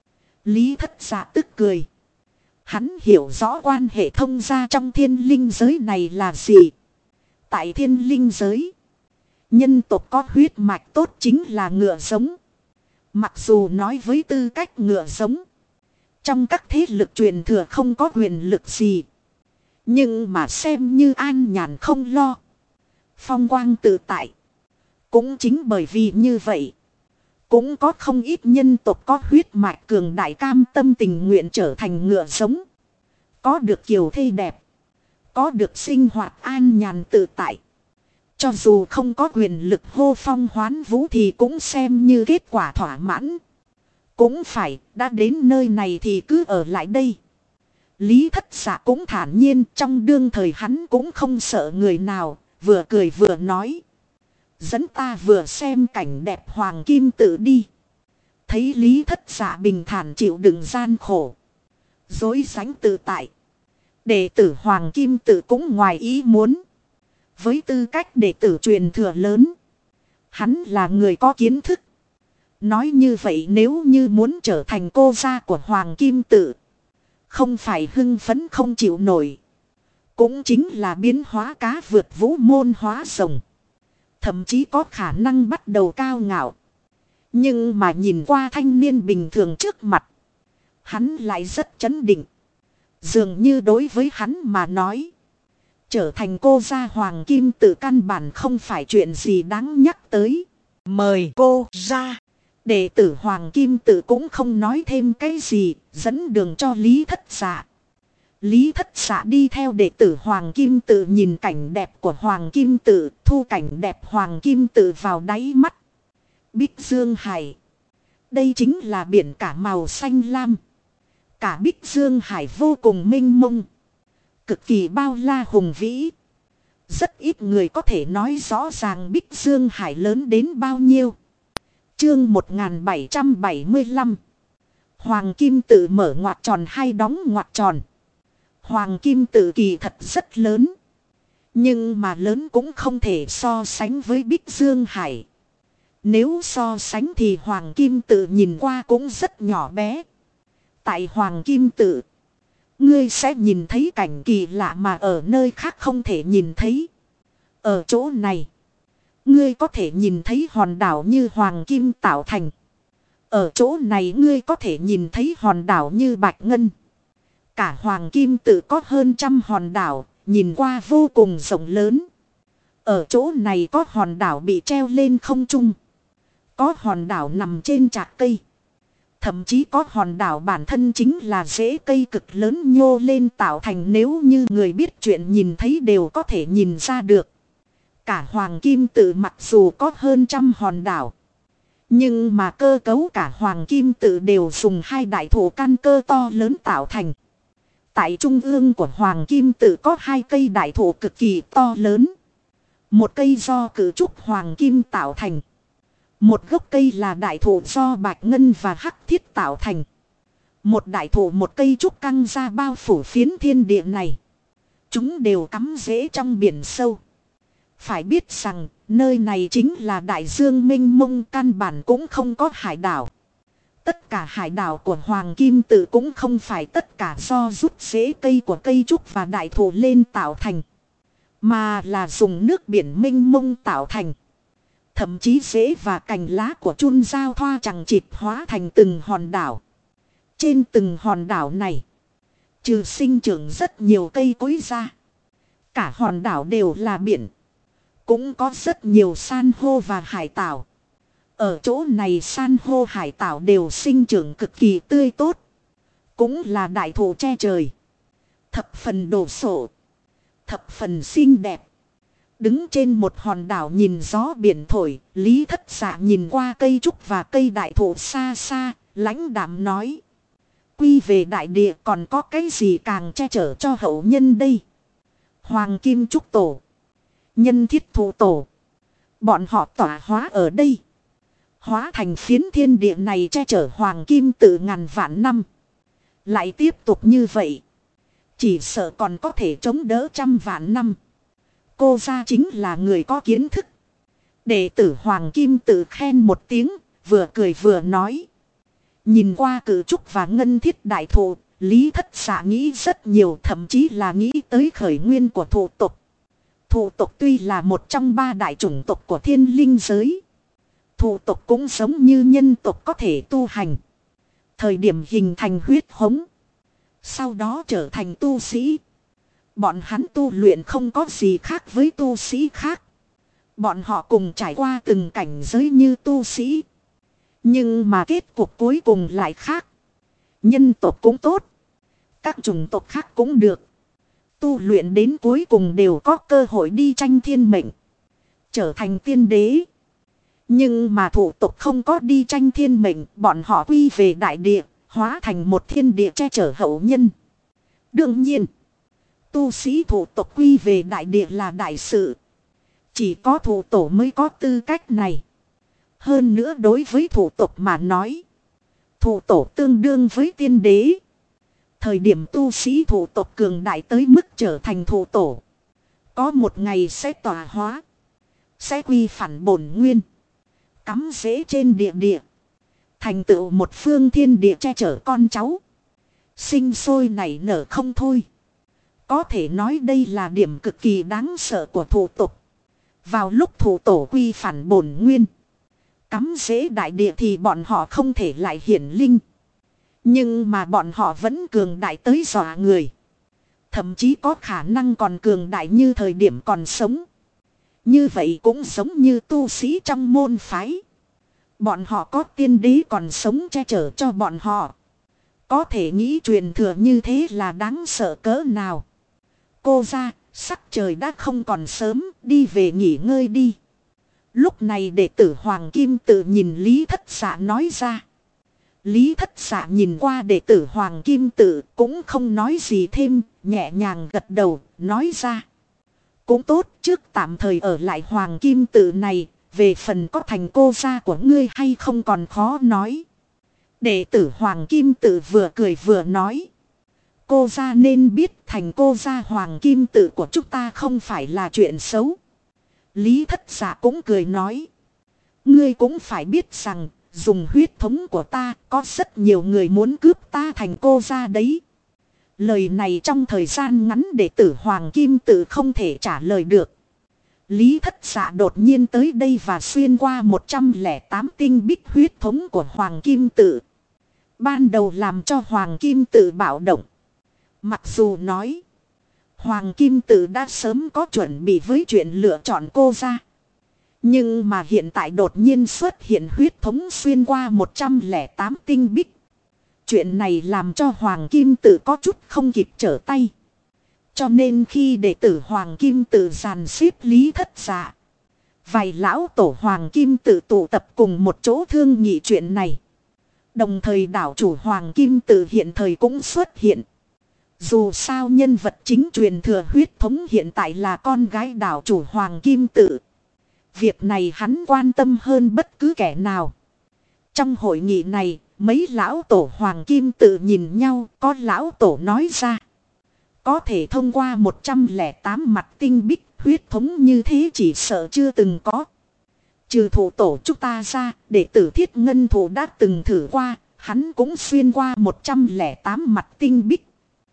Lý Thất Dạ tức cười. Hắn hiểu rõ quan hệ thông gia trong thiên linh giới này là gì. Tại thiên linh giới, nhân tộc có huyết mạch tốt chính là ngựa giống. Mặc dù nói với tư cách ngựa giống, trong các thế lực truyền thừa không có quyền lực gì. Nhưng mà xem như an nhàn không lo, phong quang tự tại. Cũng chính bởi vì như vậy, cũng có không ít nhân tộc có huyết mạch cường đại cam tâm tình nguyện trở thành ngựa giống. Có được kiều thê đẹp, có được sinh hoạt an nhàn tự tại. Cho dù không có quyền lực hô phong hoán vũ thì cũng xem như kết quả thỏa mãn. Cũng phải, đã đến nơi này thì cứ ở lại đây. Lý Thất Dạ cũng thản nhiên, trong đương thời hắn cũng không sợ người nào, vừa cười vừa nói. Dẫn ta vừa xem cảnh đẹp Hoàng Kim Tự đi. Thấy Lý Thất Dạ bình thản chịu đựng gian khổ, dối rãnh tự tại. Đệ tử Hoàng Kim Tự cũng ngoài ý muốn. Với tư cách đệ tử truyền thừa lớn, hắn là người có kiến thức. Nói như vậy nếu như muốn trở thành cô gia của Hoàng Kim Tự, không phải hưng phấn không chịu nổi. Cũng chính là biến hóa cá vượt vũ môn hóa rồng. Thậm chí có khả năng bắt đầu cao ngạo. Nhưng mà nhìn qua thanh niên bình thường trước mặt. Hắn lại rất chấn định. Dường như đối với hắn mà nói. Trở thành cô gia hoàng kim tự căn bản không phải chuyện gì đáng nhắc tới. Mời cô ra. Đệ tử hoàng kim tự cũng không nói thêm cái gì. Dẫn đường cho Lý Thất Dạ. Lý Thất Dạ đi theo đệ tử hoàng kim tự nhìn cảnh đẹp của hoàng kim tự. Thu cảnh đẹp hoàng kim tự vào đáy mắt. Bích Dương Hải. Đây chính là biển cả màu xanh lam. Cả Bích Dương Hải vô cùng mênh mông. Cực kỳ bao la hùng vĩ. Rất ít người có thể nói rõ ràng Bích Dương Hải lớn đến bao nhiêu. Chương 1775. Hoàng kim tự mở ngoặc tròn hay đóng ngoặc tròn. Hoàng kim tự kỳ thật rất lớn. Nhưng mà lớn cũng không thể so sánh với Bích Dương Hải. Nếu so sánh thì Hoàng kim tự nhìn qua cũng rất nhỏ bé. Tại Hoàng kim tự, ngươi sẽ nhìn thấy cảnh kỳ lạ mà ở nơi khác không thể nhìn thấy. Ở chỗ này, ngươi có thể nhìn thấy hòn đảo như hoàng kim tạo thành. Ở chỗ này ngươi có thể nhìn thấy hòn đảo như bạch ngân. Cả hoàng kim tự có hơn 100 hòn đảo, nhìn qua vô cùng rộng lớn. Ở chỗ này có hòn đảo bị treo lên không trung. Có hòn đảo nằm trên trạc cây. Thậm chí có hòn đảo bản thân chính là rễ cây cực lớn nhô lên tạo thành, nếu như người biết chuyện nhìn thấy đều có thể nhìn ra được. Cả hoàng kim tự mặc dù có hơn 100 hòn đảo. Nhưng mà cơ cấu cả hoàng kim tự đều dùng hai đại thổ căn cơ to lớn tạo thành. Tại trung ương của hoàng kim tự có hai cây đại thổ cực kỳ to lớn. Một cây do cử trúc hoàng kim tạo thành. Một gốc cây là đại thụ do bạch ngân và hắc thiết tạo thành. Một đại thụ một cây trúc căng ra bao phủ phiến thiên địa này. Chúng đều cắm rễ trong biển sâu. Phải biết rằng nơi này chính là đại dương mênh mông, căn bản cũng không có hải đảo. Tất cả hải đảo của Hoàng Kim Tự cũng không phải tất cả do rút rễ cây của cây trúc và đại thụ lên tạo thành. Mà là dùng nước biển mênh mông tạo thành. Thậm chí rễ và cành lá của chun giao thoa chẳng chịt hóa thành từng hòn đảo. Trên từng hòn đảo này, trừ sinh trưởng rất nhiều cây cối ra, cả hòn đảo đều là biển. Cũng có rất nhiều san hô và hải tảo. Ở chỗ này san hô hải tảo đều sinh trưởng cực kỳ tươi tốt. Cũng là đại thụ che trời. Thập phần đồ sộ. Thập phần xinh đẹp. Đứng trên một hòn đảo nhìn gió biển thổi, Lý Thất Dạ nhìn qua cây trúc và cây đại thụ xa xa, lãnh đạm nói. Quy về đại địa còn có cái gì càng che chở cho hậu nhân đây? Hoàng Kim Trúc Tổ, Nhân Thiết Thụ Tổ, bọn họ tỏa hóa ở đây. Hóa thành phiến thiên địa này che chở Hoàng Kim Tự ngàn vạn năm. Lại tiếp tục như vậy, chỉ sợ còn có thể chống đỡ 100 vạn năm. Cô ra chính là người có kiến thức. Đệ tử Hoàng Kim Tự khen một tiếng, vừa cười vừa nói. Nhìn qua cử trúc và ngân thiết đại thụ, Lý Thất Dạ nghĩ rất nhiều, thậm chí là nghĩ tới khởi nguyên của thụ tộc. Thụ tộc tuy là một trong 3 đại chủng tộc của thiên linh giới. Thụ tộc cũng giống như nhân tộc có thể tu hành. Thời điểm hình thành huyết hống. Sau đó trở thành tu sĩ. Bọn hắn tu luyện không có gì khác với tu sĩ khác. Bọn họ cùng trải qua từng cảnh giới như tu sĩ. Nhưng mà kết cục cuối cùng lại khác. Nhân tộc cũng tốt. Các chủng tộc khác cũng được. Tu luyện đến cuối cùng đều có cơ hội đi tranh thiên mệnh. Trở thành tiên đế. Nhưng mà thụ tộc không có đi tranh thiên mệnh. Bọn họ quy về đại địa. Hóa thành một thiên địa che chở hậu nhân. Đương nhiên, tu sĩ thụ tộc quy về đại địa là đại sự. Chỉ có thụ tổ mới có tư cách này. Hơn nữa đối với thụ tộc mà nói, thụ tổ tương đương với tiên đế. Thời điểm tu sĩ thụ tộc cường đại tới mức trở thành thụ tổ, có một ngày sẽ tỏa hóa, sẽ quy phản bổn nguyên, cắm rễ trên địa địa, thành tựu một phương thiên địa che chở con cháu, sinh sôi nảy nở không thôi. Có thể nói đây là điểm cực kỳ đáng sợ của thủ tục. Vào lúc thủ tổ quy phản bổn nguyên, cắm rễ đại địa thì bọn họ không thể lại hiển linh. Nhưng mà bọn họ vẫn cường đại tới dọa người. Thậm chí có khả năng còn cường đại như thời điểm còn sống. Như vậy cũng giống như tu sĩ trong môn phái. Bọn họ có tiên đế còn sống che chở cho bọn họ. Có thể nghĩ truyền thừa như thế là đáng sợ cỡ nào. Cô ra, sắc trời đã không còn sớm, đi về nghỉ ngơi đi. Lúc này đệ tử Hoàng Kim Tự nhìn Lý Thất Dạ nói ra. Lý Thất Dạ nhìn qua đệ tử Hoàng Kim Tự cũng không nói gì thêm, nhẹ nhàng gật đầu, nói ra. Cũng tốt, trước tạm thời ở lại Hoàng Kim Tự này, về phần có thành cô gia của ngươi hay không còn khó nói. Đệ tử Hoàng Kim Tự vừa cười vừa nói. Cô gia nên biết thành cô gia Hoàng Kim Tự của chúng ta không phải là chuyện xấu. Lý Thất Dạ cũng cười nói. Ngươi cũng phải biết rằng, dùng huyết thống của ta, có rất nhiều người muốn cướp ta thành cô gia đấy. Lời này trong thời gian ngắn đệ tử Hoàng Kim Tự không thể trả lời được. Lý Thất Dạ đột nhiên tới đây và xuyên qua 108 tinh bích huyết thống của Hoàng Kim Tự. Ban đầu làm cho Hoàng Kim Tự bạo động. Mặc dù nói, Hoàng Kim Tự đã sớm có chuẩn bị với chuyện lựa chọn cô ra. Nhưng mà hiện tại đột nhiên xuất hiện huyết thống xuyên qua 108 tinh bích. Chuyện này làm cho Hoàng Kim Tự có chút không kịp trở tay. Cho nên khi đệ tử Hoàng Kim Tự dàn xếp Lý Thất Dạ, vài lão tổ Hoàng Kim Tự tụ tập cùng một chỗ thương nghị chuyện này. Đồng thời đảo chủ Hoàng Kim Tự hiện thời cũng xuất hiện. Dù sao nhân vật chính truyền thừa huyết thống hiện tại là con gái đảo chủ Hoàng Kim Tự. Việc này hắn quan tâm hơn bất cứ kẻ nào. Trong hội nghị này, mấy lão tổ Hoàng Kim Tự nhìn nhau, có lão tổ nói ra. Có thể thông qua 108 mặt tinh bích huyết thống như thế chỉ sợ chưa từng có. Trừ thủ tổ chúng ta ra, đệ tử Thiết Ngân Thủ đã từng thử qua, hắn cũng xuyên qua 108 mặt tinh bích.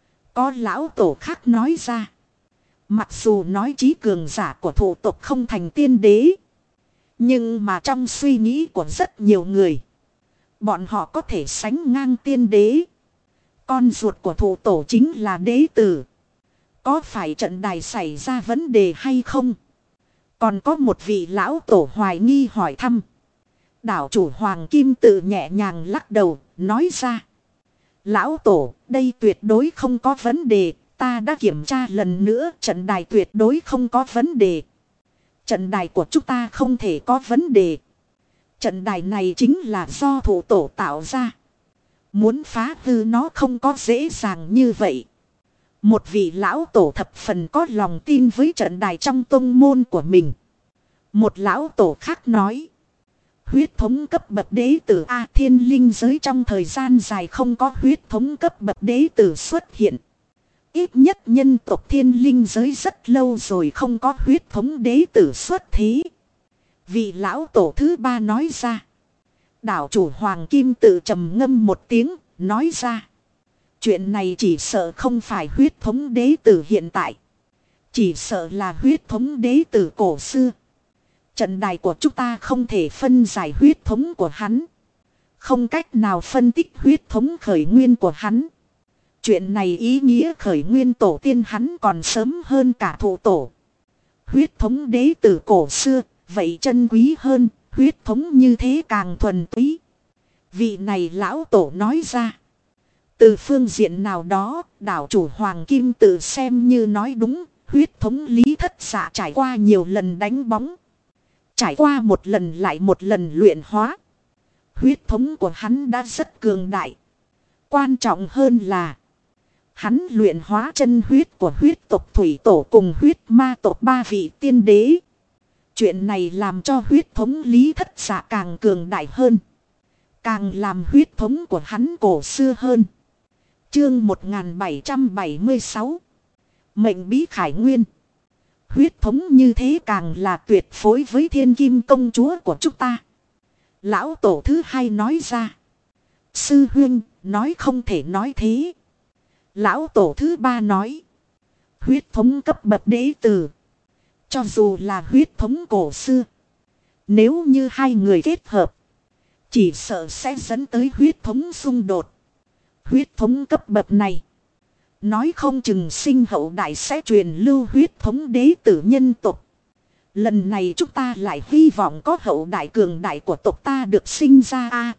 Có lão tổ khác nói ra. Mặc dù nói trí cường giả của thủ tộc không thành tiên đế. Nhưng mà trong suy nghĩ của rất nhiều người, bọn họ có thể sánh ngang tiên đế. Con ruột của thủ tổ chính là đế tử. Có phải trận đài xảy ra vấn đề hay không? Còn có một vị lão tổ hoài nghi hỏi thăm. Đảo chủ Hoàng Kim Tự nhẹ nhàng lắc đầu, nói ra. Lão tổ, đây tuyệt đối không có vấn đề, ta đã kiểm tra lần nữa, trận đài tuyệt đối không có vấn đề. Trận đài của chúng ta không thể có vấn đề. Trận đài này chính là do thủ tổ tạo ra. Muốn phá hư nó không có dễ dàng như vậy. Một vị lão tổ thập phần có lòng tin với trận đài trong tông môn của mình. Một lão tổ khác nói. Huyết thống cấp bậc đế tử A Thiên linh giới trong thời gian dài không có huyết thống cấp bậc đế tử xuất hiện. Ít nhất nhân tộc Thiên linh giới rất lâu rồi không có huyết thống đế tử xuất thế. Vị lão tổ thứ ba nói ra. Đảo chủ Hoàng Kim Tự trầm ngâm một tiếng, nói ra. Chuyện này chỉ sợ không phải huyết thống đế tử hiện tại. Chỉ sợ là huyết thống đế tử cổ xưa. Trận đài của chúng ta không thể phân giải huyết thống của hắn. Không cách nào phân tích huyết thống khởi nguyên của hắn. Chuyện này ý nghĩa khởi nguyên tổ tiên hắn còn sớm hơn cả thủ tổ. Huyết thống đế tử cổ xưa, vậy chân quý hơn, huyết thống như thế càng thuần túy. Vị này lão tổ nói ra. Từ phương diện nào đó, đảo chủ Hoàng Kim Tự xem như nói đúng, huyết thống Lý Thất Dạ trải qua nhiều lần đánh bóng. Trải qua một lần lại một lần luyện hóa. Huyết thống của hắn đã rất cường đại. Quan trọng hơn là hắn luyện hóa chân huyết của huyết tộc thủy tổ cùng huyết ma tộc ba vị tiên đế. Chuyện này làm cho huyết thống Lý Thất Dạ càng cường đại hơn. Càng làm huyết thống của hắn cổ xưa hơn. Chương 1776 Mệnh bí khải nguyên. Huyết thống như thế càng là tuyệt phối với thiên kim công chúa của chúng ta. Lão tổ thứ hai nói ra. Sư huynh, nói không thể nói thế. Lão tổ thứ ba nói. Huyết thống cấp bậc đế tử. Cho dù là huyết thống cổ xưa. Nếu như hai người kết hợp. Chỉ sợ sẽ dẫn tới huyết thống xung đột. Huyết thống cấp bậc này. Nói không chừng sinh hậu đại sẽ truyền lưu huyết thống đế tử nhân tộc. Lần này chúng ta lại hy vọng có hậu đại cường đại của tộc ta được sinh ra a.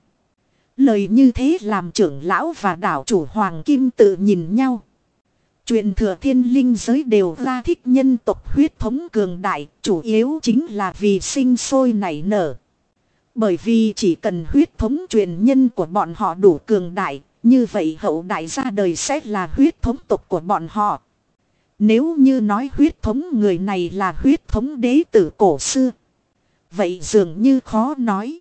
Lời như thế làm trưởng lão và đảo chủ Hoàng Kim Tự nhìn nhau. Truyền thừa thiên linh giới đều ra thích nhân tộc huyết thống cường đại, chủ yếu chính là vì sinh sôi nảy nở. Bởi vì chỉ cần huyết thống truyền nhân của bọn họ đủ cường đại, như vậy hậu đại ra đời sẽ là huyết thống tộc của bọn họ. Nếu như nói huyết thống người này là huyết thống đế tử cổ xưa, vậy dường như khó nói.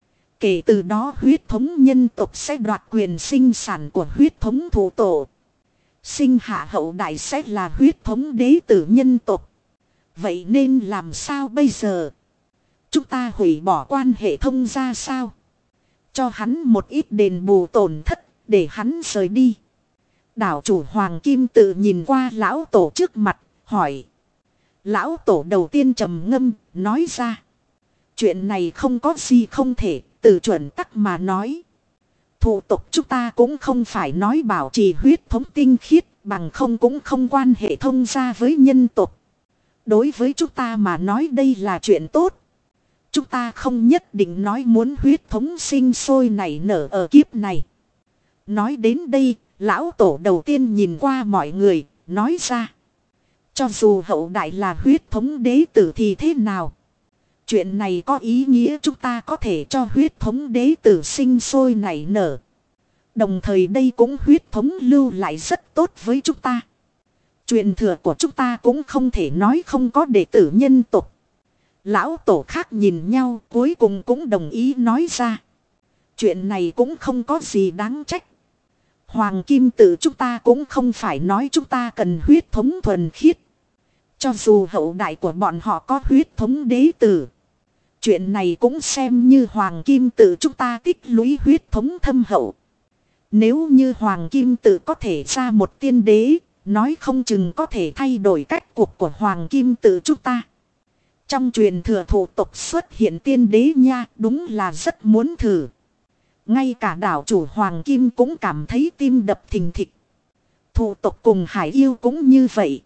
Kể từ đó huyết thống nhân tộc sẽ đoạt quyền sinh sản của huyết thống thủ tổ. Sinh hạ hậu đại sẽ là huyết thống đế tử nhân tộc. Vậy nên làm sao bây giờ? Chúng ta hủy bỏ quan hệ thông ra sao? Cho hắn một ít đền bù tổn thất để hắn rời đi. Đảo chủ Hoàng Kim Tự nhìn qua lão tổ trước mặt, hỏi. Lão tổ đầu tiên trầm ngâm, nói ra. Chuyện này không có gì không thể, từ chuẩn tắc mà nói. Thủ tộc chúng ta cũng không phải nói bảo trì huyết thống tinh khiết, bằng không cũng không quan hệ thông gia với nhân tộc. Đối với chúng ta mà nói đây là chuyện tốt. Chúng ta không nhất định nói muốn huyết thống sinh sôi nảy nở ở kiếp này. Nói đến đây, lão tổ đầu tiên nhìn qua mọi người, nói ra. Cho dù hậu đại là huyết thống đế tử thì thế nào? Chuyện này có ý nghĩa chúng ta có thể cho huyết thống đế tử sinh sôi nảy nở. Đồng thời đây cũng huyết thống lưu lại rất tốt với chúng ta. Truyền thừa của chúng ta cũng không thể nói không có đệ tử nhân tộc. Lão tổ khác nhìn nhau cuối cùng cũng đồng ý nói ra. Chuyện này cũng không có gì đáng trách. Hoàng Kim Tự chúng ta cũng không phải nói chúng ta cần huyết thống thuần khiết. Cho dù hậu đại của bọn họ có huyết thống đế tử. Chuyện này cũng xem như Hoàng Kim Tự chúng ta tích lũy huyết thống thâm hậu. Nếu như Hoàng Kim Tự có thể ra một tiên đế, nói không chừng có thể thay đổi cách cuộc của Hoàng Kim Tự chúng ta. Trong truyền thừa thủ tộc xuất hiện tiên đế nha, đúng là rất muốn thử. Ngay cả đảo chủ Hoàng Kim cũng cảm thấy tim đập thình thịch. Thủ tộc cùng hải yêu cũng như vậy.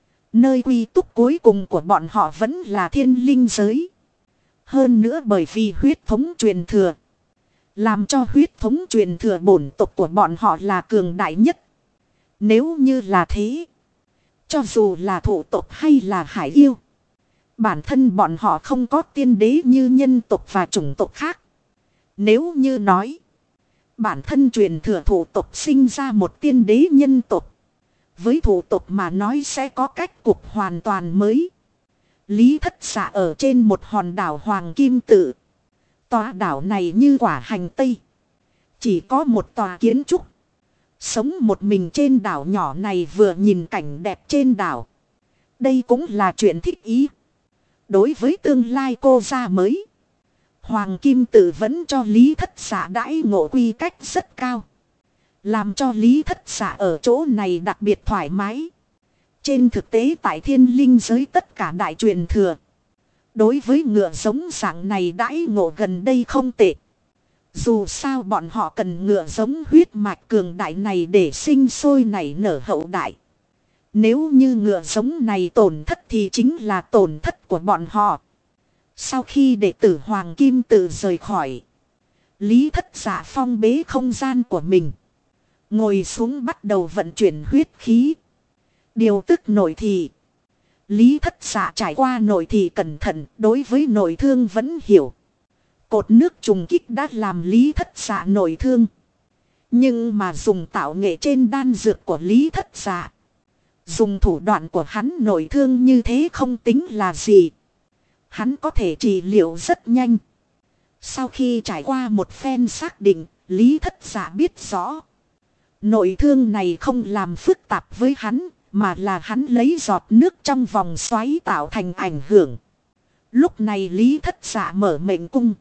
Nơi quy túc cuối cùng của bọn họ vẫn là thiên linh giới. Hơn nữa bởi vì huyết thống truyền thừa. Làm cho huyết thống truyền thừa bổn tộc của bọn họ là cường đại nhất. Nếu như là thế. Cho dù là thủ tộc hay là hải yêu. Bản thân bọn họ không có tiên đế như nhân tộc và chủng tộc khác. Nếu như nói. Bản thân truyền thừa thủ tộc sinh ra một tiên đế nhân tộc. Với thủ tộc mà nói sẽ có cách cuộc hoàn toàn mới. Lý Thất Xạ ở trên một hòn đảo Hoàng Kim Tự. Tòa đảo này như quả hành tây. Chỉ có một tòa kiến trúc. Sống một mình trên đảo nhỏ này vừa nhìn cảnh đẹp trên đảo. Đây cũng là chuyện thích ý. Đối với tương lai cô gia mới. Hoàng Kim Tự vẫn cho Lý Thất Xạ đãi ngộ quy cách rất cao. Làm cho Lý Thất Xạ ở chỗ này đặc biệt thoải mái. Trên thực tế tại thiên linh giới tất cả đại truyền thừa. Đối với ngựa giống dạng này đãi ngộ gần đây không tệ. Dù sao bọn họ cần ngựa giống huyết mạch cường đại này để sinh sôi nảy nở hậu đại. Nếu như ngựa giống này tổn thất thì chính là tổn thất của bọn họ. Sau khi đệ tử Hoàng Kim Tự rời khỏi. Lý Thất Xạ phong bế không gian của mình. Ngồi xuống bắt đầu vận chuyển huyết khí. Điều tức nội thị. Lý Thất Xạ trải qua nội thị cẩn thận, đối với nội thương vẫn hiểu. Cột nước trùng kích đã làm Lý Thất Xạ nội thương. Nhưng mà dùng tạo nghệ trên đan dược của Lý Thất Xạ. Dùng thủ đoạn của hắn nội thương như thế không tính là gì. Hắn có thể trị liệu rất nhanh. Sau khi trải qua một phen xác định, Lý Thất Xạ biết rõ. Nội thương này không làm phức tạp với hắn, mà là hắn lấy giọt nước trong vòng xoáy tạo thành ảnh hưởng. Lúc này Lý Thất Xạ mở mệnh cung.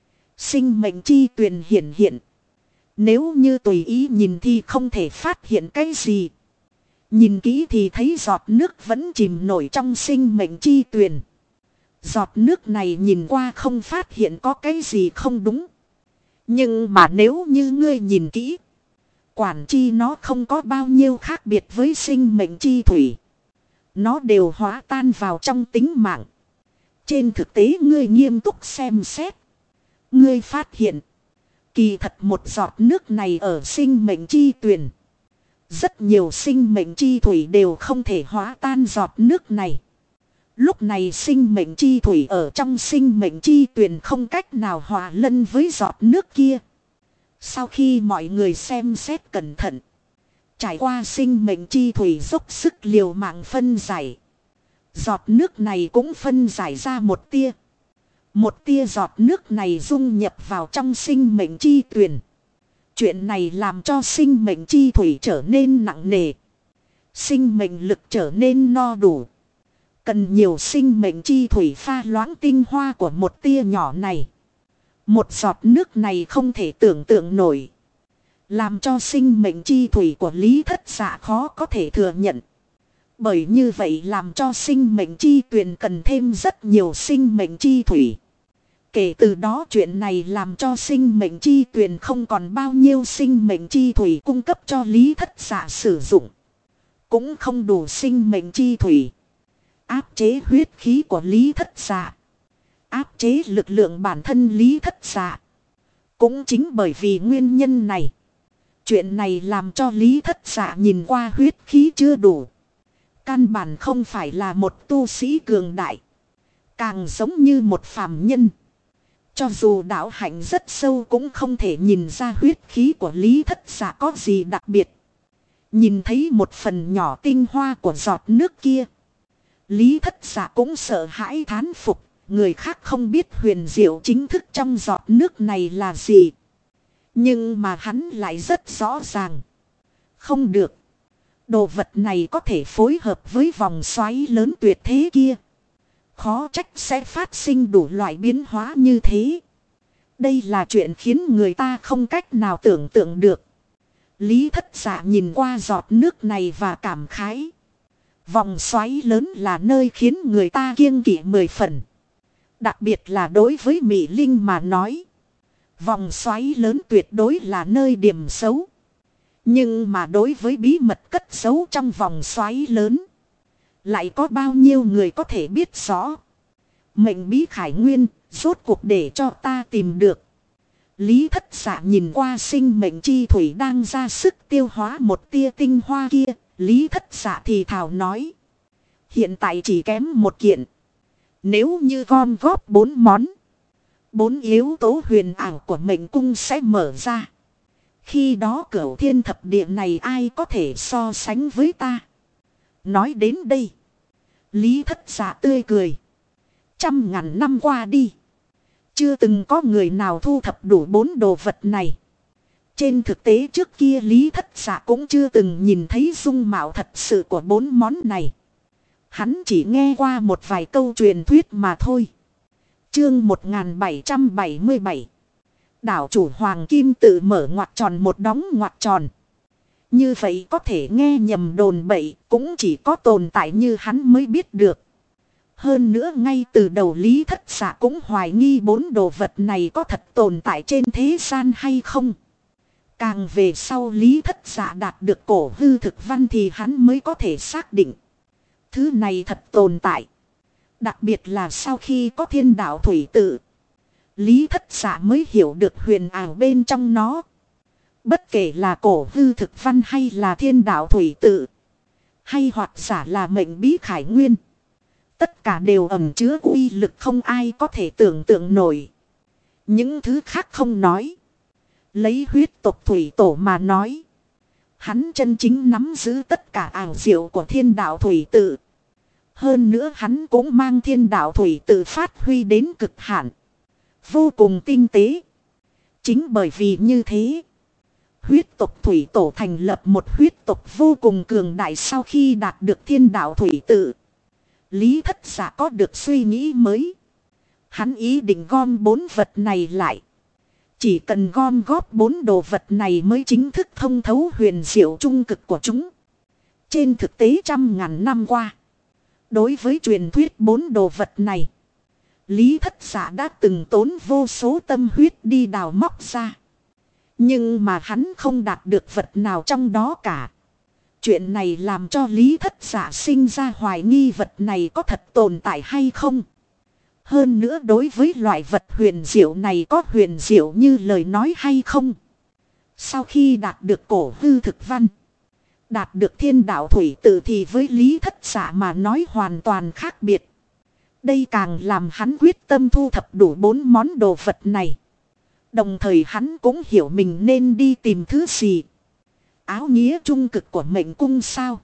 Sinh mệnh chi tuyền hiển hiện. Nếu như tùy ý nhìn thì không thể phát hiện cái gì. Nhìn kỹ thì thấy giọt nước vẫn chìm nổi trong sinh mệnh chi tuyền. Giọt nước này nhìn qua không phát hiện có cái gì không đúng. Nhưng mà nếu như ngươi nhìn kỹ, quản chi nó không có bao nhiêu khác biệt với sinh mệnh chi thủy. Nó đều hóa tan vào trong tính mạng. Trên thực tế ngươi nghiêm túc xem xét, ngươi phát hiện kỳ thật một giọt nước này ở sinh mệnh chi tuyền. Rất nhiều sinh mệnh chi thủy đều không thể hóa tan giọt nước này. Lúc này sinh mệnh chi thủy ở trong sinh mệnh chi tuyền không cách nào hòa lẫn với giọt nước kia. Sau khi mọi người xem xét cẩn thận, trải qua sinh mệnh chi thủy dốc sức liều mạng phân giải, giọt nước này cũng phân giải ra một tia. Một tia giọt nước này dung nhập vào trong sinh mệnh chi tuyền. Chuyện này làm cho sinh mệnh chi thủy trở nên nặng nề. Sinh mệnh lực trở nên no đủ. Cần nhiều sinh mệnh chi thủy pha loãng tinh hoa của một tia nhỏ này. Một giọt nước này không thể tưởng tượng nổi. Làm cho sinh mệnh chi thủy của Lý Thất Dạ khó có thể thừa nhận. Bởi như vậy làm cho sinh mệnh chi tuyền cần thêm rất nhiều sinh mệnh chi thủy. Kể từ đó chuyện này làm cho sinh mệnh chi tuyền không còn bao nhiêu sinh mệnh chi thủy cung cấp cho Lý Thất Dạ sử dụng. Cũng không đủ sinh mệnh chi thủy áp chế huyết khí của Lý Thất Dạ, áp chế lực lượng bản thân Lý Thất Dạ. Cũng chính bởi vì nguyên nhân này, chuyện này làm cho Lý Thất Dạ nhìn qua huyết khí chưa đủ. Căn bản không phải là một tu sĩ cường đại, càng giống như một phàm nhân. Cho dù đạo hạnh rất sâu cũng không thể nhìn ra huyết khí của Lý Thất Dạ có gì đặc biệt. Nhìn thấy một phần nhỏ tinh hoa của giọt nước kia, Lý Thất Dạ cũng sợ hãi thán phục. Người khác không biết huyền diệu chính thức trong giọt nước này là gì. Nhưng mà hắn lại rất rõ ràng. Không được. Đồ vật này có thể phối hợp với vòng xoáy lớn tuyệt thế kia. Khó trách sẽ phát sinh đủ loại biến hóa như thế. Đây là chuyện khiến người ta không cách nào tưởng tượng được. Lý Thất Dạ nhìn qua giọt nước này và cảm khái. Vòng xoáy lớn là nơi khiến người ta kiêng kỵ 10 phần. Đặc biệt là đối với Mị Linh mà nói, vòng xoáy lớn tuyệt đối là nơi điểm xấu. Nhưng mà đối với bí mật cất giấu trong vòng xoáy lớn, lại có bao nhiêu người có thể biết rõ. Mệnh bí khải nguyên, rốt cuộc để cho ta tìm được. Lý Thất Dạ nhìn qua sinh mệnh chi thủy đang ra sức tiêu hóa một tia tinh hoa kia. Lý Thất Dạ thì thào nói, hiện tại chỉ kém một kiện. Nếu như gom góp 4 món, 4 yếu tố huyền ảo của mệnh cung sẽ mở ra. Khi đó cửu thiên thập địa này ai có thể so sánh với ta. Nói đến đây, Lý Thất Dạ tươi cười. 100.000 năm qua đi, chưa từng có người nào thu thập đủ 4 đồ vật này. Trên thực tế trước kia Lý Thất Dạ cũng chưa từng nhìn thấy dung mạo thật sự của 4 món này. Hắn chỉ nghe qua một vài câu truyền thuyết mà thôi. Chương 1777. Đảo chủ Hoàng Kim tự mở ngoặc tròn một đóng ngoặc tròn. Như vậy có thể nghe nhầm đồn bậy, cũng chỉ có tồn tại như hắn mới biết được. Hơn nữa ngay từ đầu Lý Thất Dạ cũng hoài nghi 4 đồ vật này có thật tồn tại trên thế gian hay không. Càng về sau Lý Thất Dạ đạt được cổ hư thực văn thì hắn mới có thể xác định thứ này thật tồn tại. Đặc biệt là sau khi có Thiên Đạo Thủy Tự, Lý Thất Dạ mới hiểu được huyền ảo bên trong nó. Bất kể là cổ hư thực văn hay là Thiên Đạo Thủy Tự, hay hoặc giả là mệnh bí khải nguyên, tất cả đều ẩn chứa uy lực không ai có thể tưởng tượng nổi. Những thứ khác không nói, lấy huyết tộc thủy tổ mà nói, hắn chân chính nắm giữ tất cả ảo diệu của Thiên Đạo Thủy Tự. Hơn nữa hắn cũng mang Thiên Đạo Thủy Tự phát huy đến cực hạn, vô cùng tinh tế. Chính bởi vì như thế, huyết tộc thủy tổ thành lập một huyết tộc vô cùng cường đại. Sau khi đạt được Thiên Đạo Thủy Tự, Lý Thất Dạ có được suy nghĩ mới. Hắn ý định gom 4 vật này lại. Chỉ cần gom góp 4 đồ vật này mới chính thức thông thấu huyền diệu trung cực của chúng. Trên thực tế trăm ngàn năm qua, đối với truyền thuyết bốn đồ vật này, Lý Thất Dạ đã từng tốn vô số tâm huyết đi đào móc ra. Nhưng mà hắn không đạt được vật nào trong đó cả. Chuyện này làm cho Lý Thất Dạ sinh ra hoài nghi vật này có thật tồn tại hay không. Hơn nữa đối với loại vật huyền diệu này có huyền diệu như lời nói hay không. Sau khi đạt được cổ hư thực văn, đạt được thiên đạo thủy tự thì với Lý Thất Dạ mà nói hoàn toàn khác biệt. Đây càng làm hắn quyết tâm thu thập đủ 4 món đồ vật này. Đồng thời hắn cũng hiểu mình nên đi tìm thứ gì. Áo nghĩa trung cực của mệnh cung sao?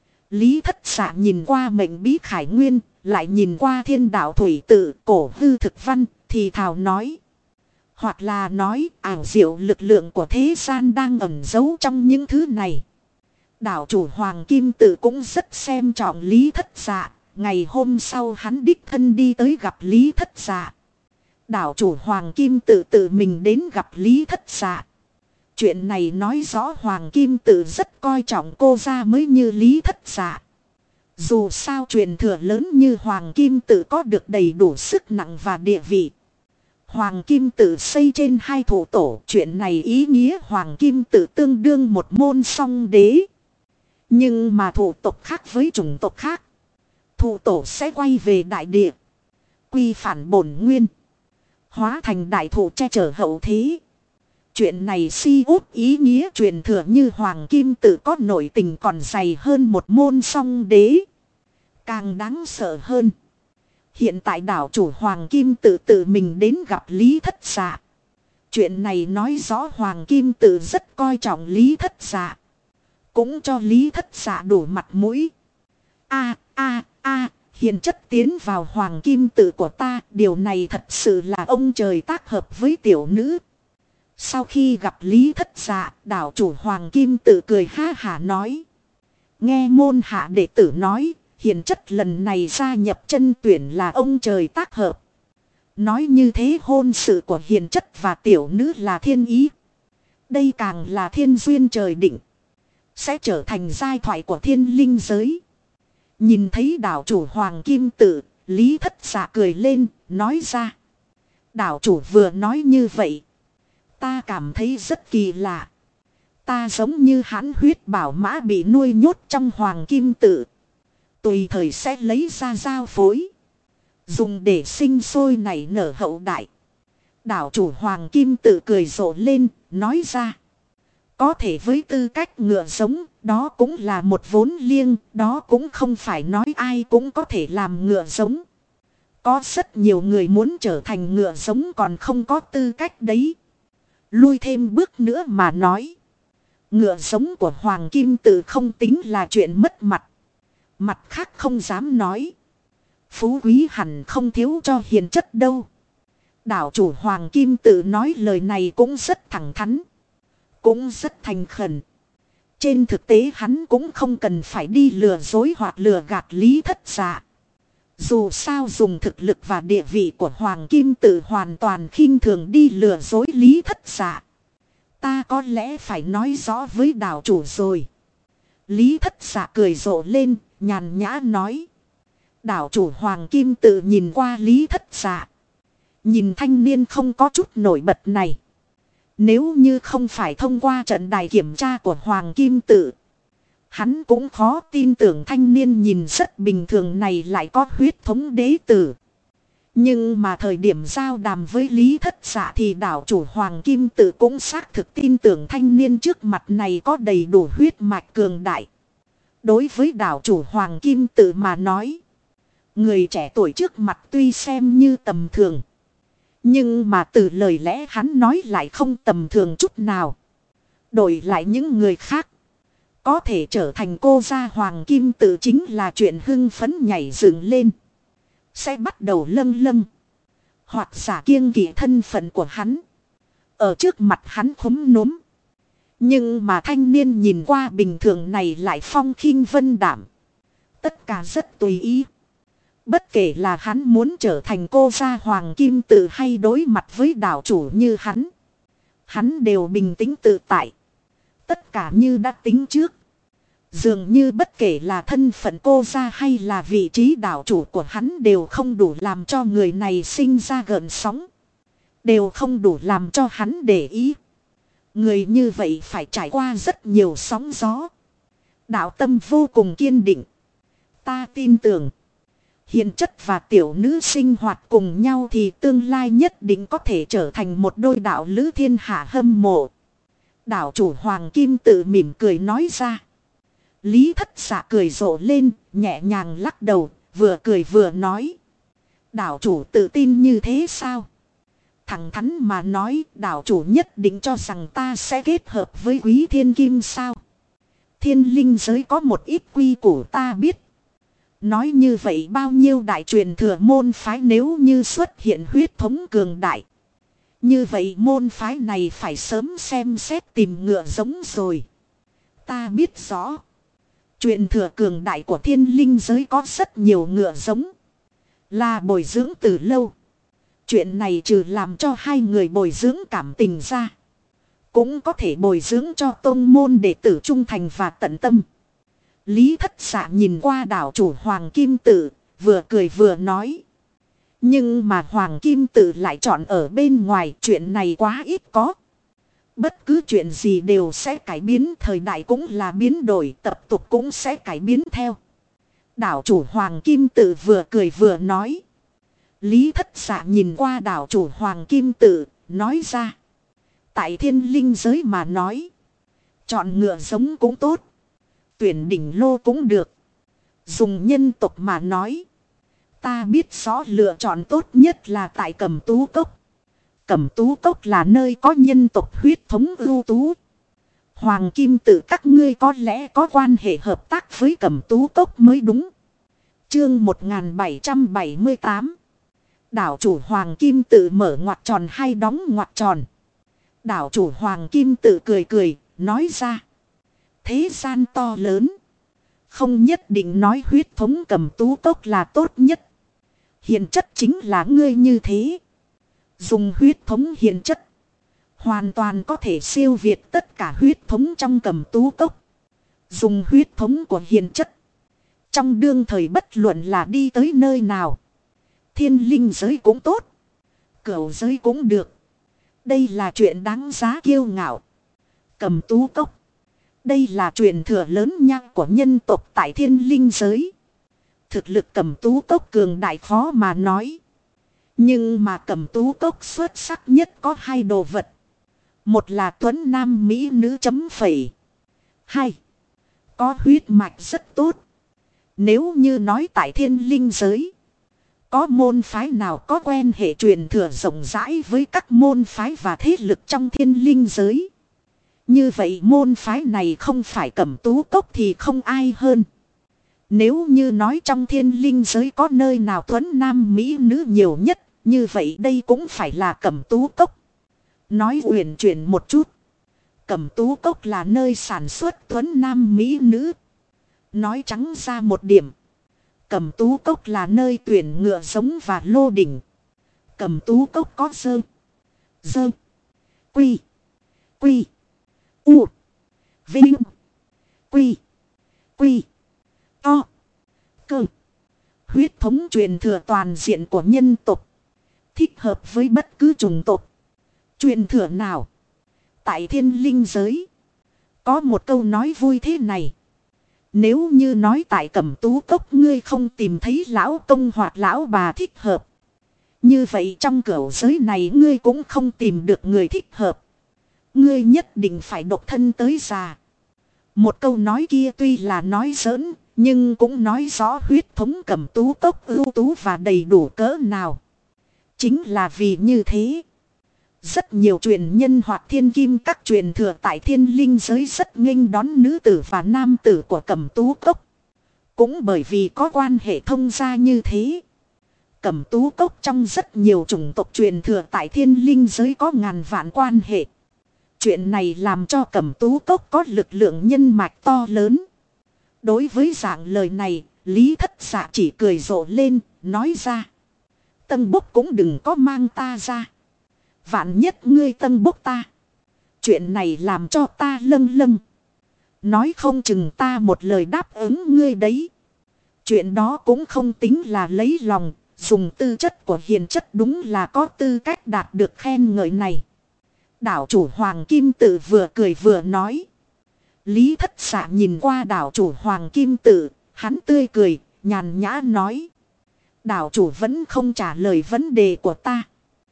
Lý Thất Dạ nhìn qua mệnh bí khải nguyên, lại nhìn qua thiên đạo thủy tự cổ hư thực văn, thì thào nói. Hoặc là nói ảo diệu lực lượng của thế gian đang ẩn giấu trong những thứ này. Đảo chủ Hoàng Kim Tự cũng rất xem trọng Lý Thất Dạ. Ngày hôm sau hắn đích thân đi tới gặp Lý Thất Dạ. Đảo chủ Hoàng Kim Tự tự mình đến gặp Lý Thất Dạ. Chuyện này nói rõ Hoàng Kim Tự rất coi trọng cô ra mới như Lý Thất Dạ. Dù sao truyền thừa lớn như Hoàng Kim Tự có được đầy đủ sức nặng và địa vị. Hoàng Kim Tự xây trên 2 thủ tổ. Chuyện này ý nghĩa Hoàng Kim Tự tương đương một môn song đế. Nhưng mà thủ tộc khác với chủng tộc khác. Thủ tổ sẽ quay về đại địa. Quy phản bổn nguyên. Hóa thành đại thủ che chở hậu thế. Chuyện này si út ý nghĩa truyền thừa như Hoàng Kim Tự có nội tình còn dày hơn một môn song đế. Càng đáng sợ hơn. Hiện tại đảo chủ Hoàng Kim Tự tự mình đến gặp Lý Thất Dạ. Chuyện này nói rõ Hoàng Kim Tự rất coi trọng Lý Thất Dạ. Cũng cho Lý Thất Dạ đủ mặt mũi. Hiền chất tiến vào Hoàng Kim Tự của ta. Điều này thật sự là ông trời tác hợp với tiểu nữ. Sau khi gặp Lý Thất Dạ, đảo chủ Hoàng Kim Tự cười ha hả nói. Nghe môn hạ đệ tử nói, hiền chất lần này gia nhập chân tuyển là ông trời tác hợp. Nói như thế hôn sự của hiền chất và tiểu nữ là thiên ý. Đây càng là thiên duyên trời định. Sẽ trở thành giai thoại của thiên linh giới. Nhìn thấy đảo chủ Hoàng Kim Tự, Lý Thất Dạ cười lên, nói ra. Đảo chủ vừa nói như vậy. Ta cảm thấy rất kỳ lạ. Ta giống như hãn huyết bảo mã bị nuôi nhốt trong Hoàng Kim Tự. Tùy thời sẽ lấy ra giao phối. Dùng để sinh sôi nảy nở hậu đại. Đảo chủ Hoàng Kim Tự cười rộ lên, nói ra. Có thể với tư cách ngựa giống, đó cũng là một vốn liêng, đó cũng không phải nói ai cũng có thể làm ngựa giống. Có rất nhiều người muốn trở thành ngựa giống còn không có tư cách đấy. Lui thêm bước nữa mà nói. Ngựa giống của Hoàng Kim Tự không tính là chuyện mất mặt. Mặt khác không dám nói. Phú quý hẳn không thiếu cho hiền chất đâu. Đảo chủ Hoàng Kim Tự nói lời này cũng rất thẳng thắn. Cũng rất thành khẩn. Trên thực tế hắn cũng không cần phải đi lừa dối hoặc lừa gạt Lý Thất Dạ. Dù sao dùng thực lực và địa vị của Hoàng Kim Tự hoàn toàn khinh thường đi lừa dối Lý Thất Dạ. Ta có lẽ phải nói rõ với đảo chủ rồi. Lý Thất Dạ cười rộ lên, nhàn nhã nói. Đảo chủ Hoàng Kim Tự nhìn qua Lý Thất Dạ. Nhìn thanh niên không có chút nổi bật này. Nếu như không phải thông qua trận đài kiểm tra của Hoàng Kim Tự. Hắn cũng khó tin tưởng thanh niên nhìn rất bình thường này lại có huyết thống đế tử. Nhưng mà thời điểm giao đàm với Lý Thất Dạ thì đảo chủ Hoàng Kim Tự cũng xác thực tin tưởng thanh niên trước mặt này có đầy đủ huyết mạch cường đại. Đối với đảo chủ Hoàng Kim Tự mà nói. Người trẻ tuổi trước mặt tuy xem như tầm thường. Nhưng mà từ lời lẽ hắn nói lại không tầm thường chút nào. Đổi lại những người khác. Có thể trở thành cô gia Hoàng Kim Tự chính là chuyện hưng phấn nhảy dựng lên. Sẽ bắt đầu lâng lâng. Hoặc giả kiêng kỵ thân phận của hắn. Ở trước mặt hắn khúm núm. Nhưng mà thanh niên nhìn qua bình thường này lại phong khinh vân đảm. Tất cả rất tùy ý. Bất kể là hắn muốn trở thành cô gia Hoàng Kim Tự hay đối mặt với đảo chủ như hắn. Hắn đều bình tĩnh tự tại. Tất cả như đã tính trước. Dường như bất kể là thân phận cô ra hay là vị trí đảo chủ của hắn đều không đủ làm cho người này sinh ra gợn sóng. Đều không đủ làm cho hắn để ý. Người như vậy phải trải qua rất nhiều sóng gió. Đạo tâm vô cùng kiên định. Ta tin tưởng. Hiền chất và tiểu nữ sinh hoạt cùng nhau thì tương lai nhất định có thể trở thành một đôi đạo lữ thiên hạ hâm mộ. Đảo chủ Hoàng Kim tự mỉm cười nói ra. Lý Thất Dạ cười rộ lên, nhẹ nhàng lắc đầu, vừa cười vừa nói. Đảo chủ tự tin như thế sao? Thẳng thắn mà nói, đảo chủ nhất định cho rằng ta sẽ kết hợp với Quý Thiên Kim sao? Thiên linh giới có một ít quy củ ta biết. Nói như vậy bao nhiêu đại truyền thừa môn phái nếu như xuất hiện huyết thống cường đại. Như vậy môn phái này phải sớm xem xét tìm ngựa giống rồi. Ta biết rõ. Truyền thừa cường đại của thiên linh giới có rất nhiều ngựa giống. Là bồi dưỡng từ lâu. Chuyện này trừ làm cho hai người bồi dưỡng cảm tình ra. Cũng có thể bồi dưỡng cho tôn môn đệ tử trung thành và tận tâm. Lý Thất Dạ nhìn qua đảo chủ Hoàng Kim tự, vừa cười vừa nói. Nhưng mà Hoàng Kim tự lại chọn ở bên ngoài, chuyện này quá ít có. Bất cứ chuyện gì đều sẽ cải biến, thời đại cũng là biến đổi, tập tục cũng sẽ cải biến theo. Đảo chủ Hoàng Kim tự vừa cười vừa nói. Lý Thất Dạ nhìn qua đảo chủ Hoàng Kim tự, nói ra. Tại thiên linh giới mà nói. Chọn ngựa giống cũng tốt. Tuyển đỉnh lô cũng được. Dùng nhân tộc mà nói. Ta biết rõ lựa chọn tốt nhất là tại Cẩm Tú Cốc. Cẩm Tú Cốc là nơi có nhân tộc huyết thống ưu tú. Hoàng Kim tự các ngươi có lẽ có quan hệ hợp tác với Cẩm Tú Cốc mới đúng. Chương 1778. Đảo chủ Hoàng Kim tự mở ngoặc tròn hay đóng ngoặc tròn. Đảo chủ Hoàng Kim tự cười cười, nói ra. Thế gian to lớn. Không nhất định nói huyết thống Cẩm Tú Cốc là tốt nhất. Hiền chất chính là ngươi như thế. Dùng huyết thống hiền chất. Hoàn toàn có thể siêu việt tất cả huyết thống trong Cẩm Tú Cốc. Dùng huyết thống của hiền chất. Trong đương thời bất luận là đi tới nơi nào. Thiên linh giới cũng tốt. Cửu giới cũng được. Đây là chuyện đáng giá kiêu ngạo. Cẩm Tú Cốc. Đây là truyền thừa lớn nhang của nhân tộc tại thiên linh giới. Thực lực Cẩm Tú Cốc cường đại khó mà nói. Nhưng mà Cẩm Tú Cốc xuất sắc nhất có hai đồ vật. Một là tuấn nam mỹ nữ chấm phẩy. Hai. Có huyết mạch rất tốt. Nếu như nói tại thiên linh giới. Có môn phái nào có quen hệ truyền thừa rộng rãi với các môn phái và thế lực trong thiên linh giới. Như vậy môn phái này không phải Cẩm Tú Cốc thì không ai hơn. Nếu như nói trong thiên linh giới có nơi nào tuấn nam mỹ nữ nhiều nhất. Như vậy đây cũng phải là Cẩm Tú Cốc. Nói uyển chuyển một chút. Cẩm Tú Cốc là nơi sản xuất tuấn nam mỹ nữ. Nói trắng ra một điểm. Cẩm Tú Cốc là nơi tuyển ngựa giống và lô đỉnh. Cẩm Tú Cốc có dơ. Dơ. Quy. Quy. U. Vinh. Quy. Quy. To. Cơ. Huyết thống truyền thừa toàn diện của nhân tộc. Thích hợp với bất cứ chủng tộc. Truyền thừa nào. Tại thiên linh giới. Có một câu nói vui thế này. Nếu như nói tại Cẩm Tú Cốc ngươi không tìm thấy lão công hoặc lão bà thích hợp. Như vậy trong cửu giới này ngươi cũng không tìm được người thích hợp. Ngươi nhất định phải độc thân tới già. Một câu nói kia tuy là nói giỡn, nhưng cũng nói rõ huyết thống Cẩm Tú Cốc ưu tú và đầy đủ cỡ nào. Chính là vì như thế. Rất nhiều truyền nhân hoặc thiên kim các truyền thừa tại thiên linh giới rất nghênh đón nữ tử và nam tử của Cẩm Tú Cốc. Cũng bởi vì có quan hệ thông gia như thế. Cẩm Tú Cốc trong rất nhiều chủng tộc truyền thừa tại thiên linh giới có ngàn vạn quan hệ. Chuyện này làm cho Cẩm Tú Cốc có lực lượng nhân mạch to lớn. Đối với dạng lời này, Lý Thất Dạ chỉ cười rộ lên, nói ra. Tân Bốc cũng đừng có mang ta ra. Vạn nhất ngươi tân bốc ta. Chuyện này làm cho ta lâng lâng. Nói không chừng ta một lời đáp ứng ngươi đấy. Chuyện đó cũng không tính là lấy lòng. Dùng tư chất của hiền chất đúng là có tư cách đạt được khen ngợi này. Đảo chủ Hoàng Kim Tự vừa cười vừa nói. Lý Thất Xạ nhìn qua đảo chủ Hoàng Kim Tự. Hắn tươi cười, nhàn nhã nói. Đảo chủ vẫn không trả lời vấn đề của ta.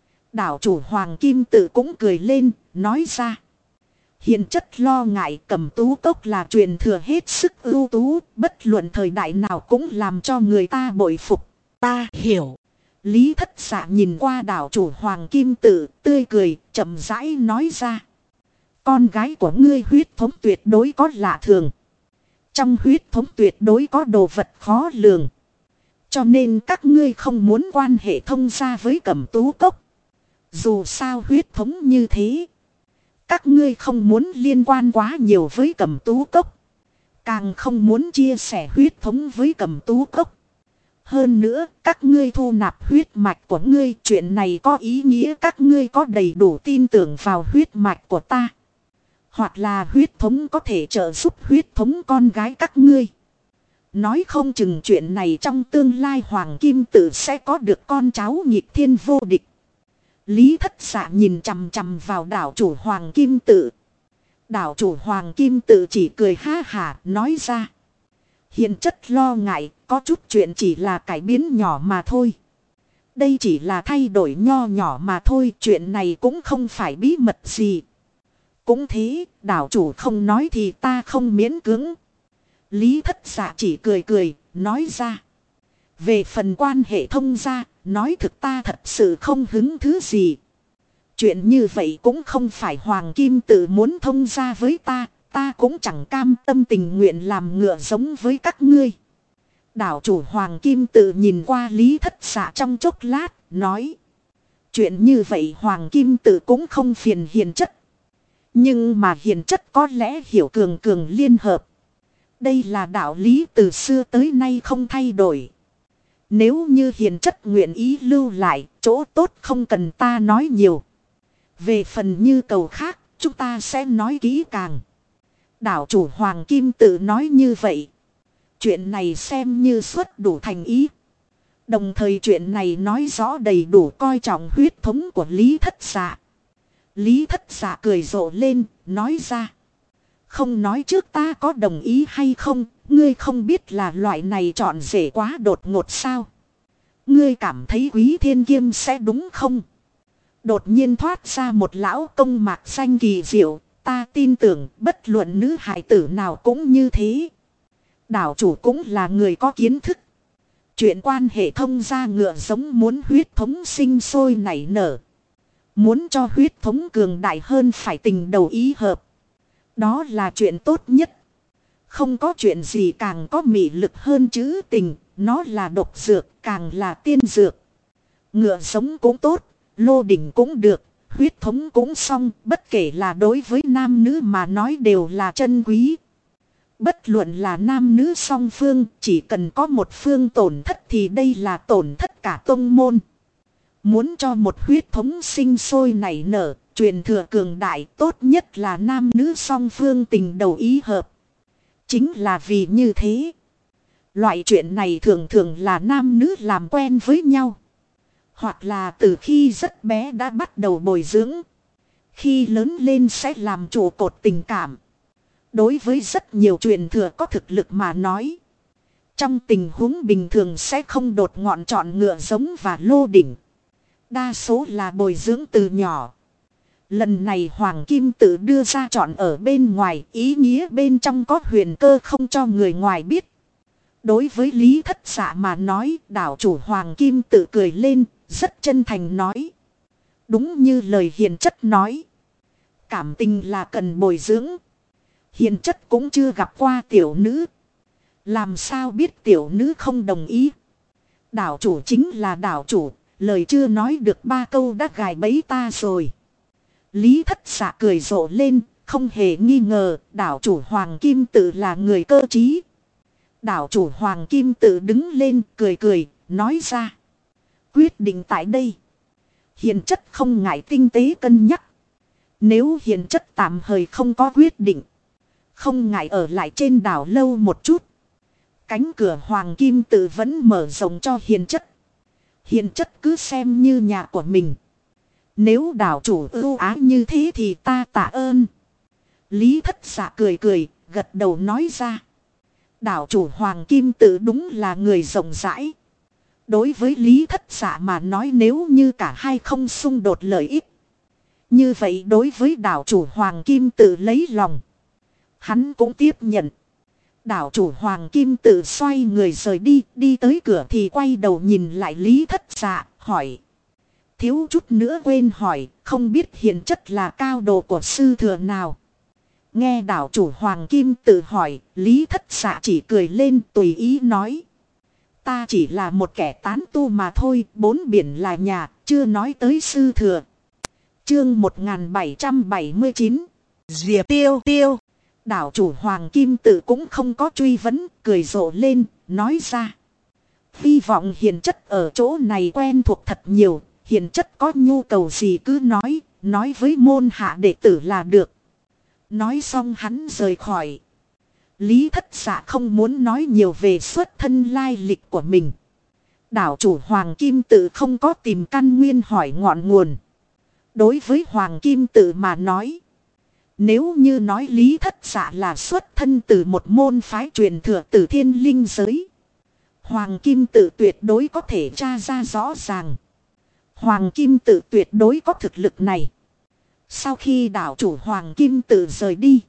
Đảo chủ Hoàng Kim Tự cũng cười lên, nói ra. Hiền chất lo ngại Cẩm Tú Cốc là truyền thừa hết sức ưu tú, bất luận thời đại nào cũng làm cho người ta bội phục. Ta hiểu. Lý Thất Xạ nhìn qua đảo chủ Hoàng Kim Tự, tươi cười, chậm rãi nói ra. Con gái của ngươi huyết thống tuyệt đối có lạ thường. Trong huyết thống tuyệt đối có đồ vật khó lường. Cho nên các ngươi không muốn quan hệ thông gia với Cẩm Tú Cốc. Dù sao huyết thống như thế. Các ngươi không muốn liên quan quá nhiều với Cẩm Tú Cốc. Càng không muốn chia sẻ huyết thống với Cẩm Tú Cốc. Hơn nữa, các ngươi thu nạp huyết mạch của ngươi. Chuyện này có ý nghĩa các ngươi có đầy đủ tin tưởng vào huyết mạch của ta. Hoặc là huyết thống có thể trợ giúp huyết thống con gái các ngươi. Nói không chừng chuyện này trong tương lai Hoàng Kim Tự sẽ có được con cháu nghịch thiên vô địch. Lý Thất Xạ nhìn chằm chằm vào đảo chủ Hoàng Kim Tự. Đảo chủ Hoàng Kim Tự chỉ cười ha hả nói ra. Hiền chất lo ngại, có chút chuyện chỉ là cải biến nhỏ mà thôi. Đây chỉ là thay đổi nho nhỏ mà thôi, chuyện này cũng không phải bí mật gì. Cũng thế, đảo chủ không nói thì ta không miễn cưỡng. Lý Thất Xạ chỉ cười cười, nói ra. Về phần quan hệ thông gia, nói thực ta thật sự không hứng thứ gì. Chuyện như vậy cũng không phải Hoàng Kim Tự muốn thông gia với ta, ta cũng chẳng cam tâm tình nguyện làm ngựa giống với các ngươi. Đảo chủ Hoàng Kim Tự nhìn qua Lý Thất Xạ trong chốc lát, nói. Chuyện như vậy Hoàng Kim Tự cũng không phiền hiền chất. Nhưng mà hiền chất có lẽ hiểu cường cường liên hợp. Đây là đạo lý từ xưa tới nay không thay đổi. Nếu như hiền chất nguyện ý lưu lại, chỗ tốt không cần ta nói nhiều. Về phần như cầu khác, chúng ta sẽ nói kỹ càng. Đảo chủ Hoàng Kim Tự nói như vậy. Chuyện này xem như xuất đủ thành ý. Đồng thời chuyện này nói rõ đầy đủ coi trọng huyết thống của Lý Thất Xạ. Lý Thất Xạ cười rộ lên, nói ra. Không nói trước ta có đồng ý hay không, ngươi không biết là loại này chọn rể quá đột ngột sao. Ngươi cảm thấy Quý Thiên Kiêm sẽ đúng không? Đột nhiên thoát ra một lão công mạc xanh kỳ diệu, ta tin tưởng bất luận nữ hài tử nào cũng như thế. Đảo chủ cũng là người có kiến thức. Chuyện quan hệ thông gia ngựa giống muốn huyết thống sinh sôi nảy nở. Muốn cho huyết thống cường đại hơn phải tình đầu ý hợp. Đó là chuyện tốt nhất. Không có chuyện gì càng có mị lực hơn chữ tình. Nó là độc dược càng là tiên dược. Ngựa sống cũng tốt. Lô đỉnh cũng được. Huyết thống cũng xong. Bất kể là đối với nam nữ mà nói đều là chân quý. Bất luận là nam nữ song phương. Chỉ cần có một phương tổn thất thì đây là tổn thất cả tông môn. Muốn cho một huyết thống sinh sôi nảy nở, truyền thừa cường đại tốt nhất là nam nữ song phương tình đầu ý hợp. Chính là vì như thế. Loại chuyện này thường thường là nam nữ làm quen với nhau. Hoặc là từ khi rất bé đã bắt đầu bồi dưỡng. Khi lớn lên sẽ làm trụ cột tình cảm. Đối với rất nhiều truyền thừa có thực lực mà nói. Trong tình huống bình thường sẽ không đột ngọn chọn ngựa giống và lô đỉnh. Đa số là bồi dưỡng từ nhỏ. Lần này Hoàng Kim Tự đưa ra chọn ở bên ngoài, ý nghĩa bên trong có huyền cơ không cho người ngoài biết. Đối với Lý Thất Xạ mà nói, đảo chủ Hoàng Kim Tự cười lên, rất chân thành nói. Đúng như lời hiền chất nói. Cảm tình là cần bồi dưỡng. Hiền chất cũng chưa gặp qua tiểu nữ. Làm sao biết tiểu nữ không đồng ý. Đảo chủ chính là đảo chủ. Lời chưa nói được 3 câu đã gài bẫy ta rồi. Lý Thất Xạ cười rộ lên, không hề nghi ngờ, đảo chủ Hoàng Kim Tự là người cơ trí. Đảo chủ Hoàng Kim Tự đứng lên, cười cười, nói ra. Quyết định tại đây. Hiền chất không ngại tinh tế cân nhắc. Nếu hiền chất tạm thời không có quyết định. Không ngại ở lại trên đảo lâu một chút. Cánh cửa hoàng kim tự vẫn mở rộng cho hiền chất. Hiền chất cứ xem như nhà của mình. Nếu đảo chủ ưu ái như thế thì ta tạ ơn. Lý Thất Dạ cười cười, gật đầu nói ra. Đảo chủ hoàng kim tự đúng là người rộng rãi. Đối với Lý Thất Dạ mà nói, nếu như cả hai không xung đột lợi ích, như vậy đối với đảo chủ hoàng kim tự lấy lòng, hắn cũng tiếp nhận. Đảo chủ hoàng kim tự xoay người rời đi, đi tới cửa thì quay đầu nhìn lại Lý Thất Dạ, hỏi. Thiếu chút nữa quên hỏi, không biết hiền chất là cao đồ của sư thừa nào? Nghe đảo chủ hoàng kim tự hỏi, Lý Thất Dạ chỉ cười lên tùy ý nói. Ta chỉ là một kẻ tán tu mà thôi, bốn biển là nhà, chưa nói tới sư thừa. Chương 1779 Diệp Tiêu Tiêu. Đảo chủ hoàng kim tự cũng không có truy vấn, cười rộ lên, nói ra. Hy vọng hiền chất ở chỗ này quen thuộc thật nhiều, hiền chất có nhu cầu gì cứ nói với môn hạ đệ tử là được. Nói xong hắn rời khỏi. Lý Thất Dạ không muốn nói nhiều về xuất thân lai lịch của mình. Đảo chủ hoàng kim tự không có tìm căn nguyên hỏi ngọn nguồn. Đối với hoàng kim tự mà nói, nếu như nói Lý Thất Dạ là xuất thân từ một môn phái truyền thừa từ thiên linh giới, hoàng kim tự tuyệt đối có thể tra ra rõ ràng. Hoàng kim tự tuyệt đối có thực lực này. Sau khi đảo chủ hoàng kim tự rời đi,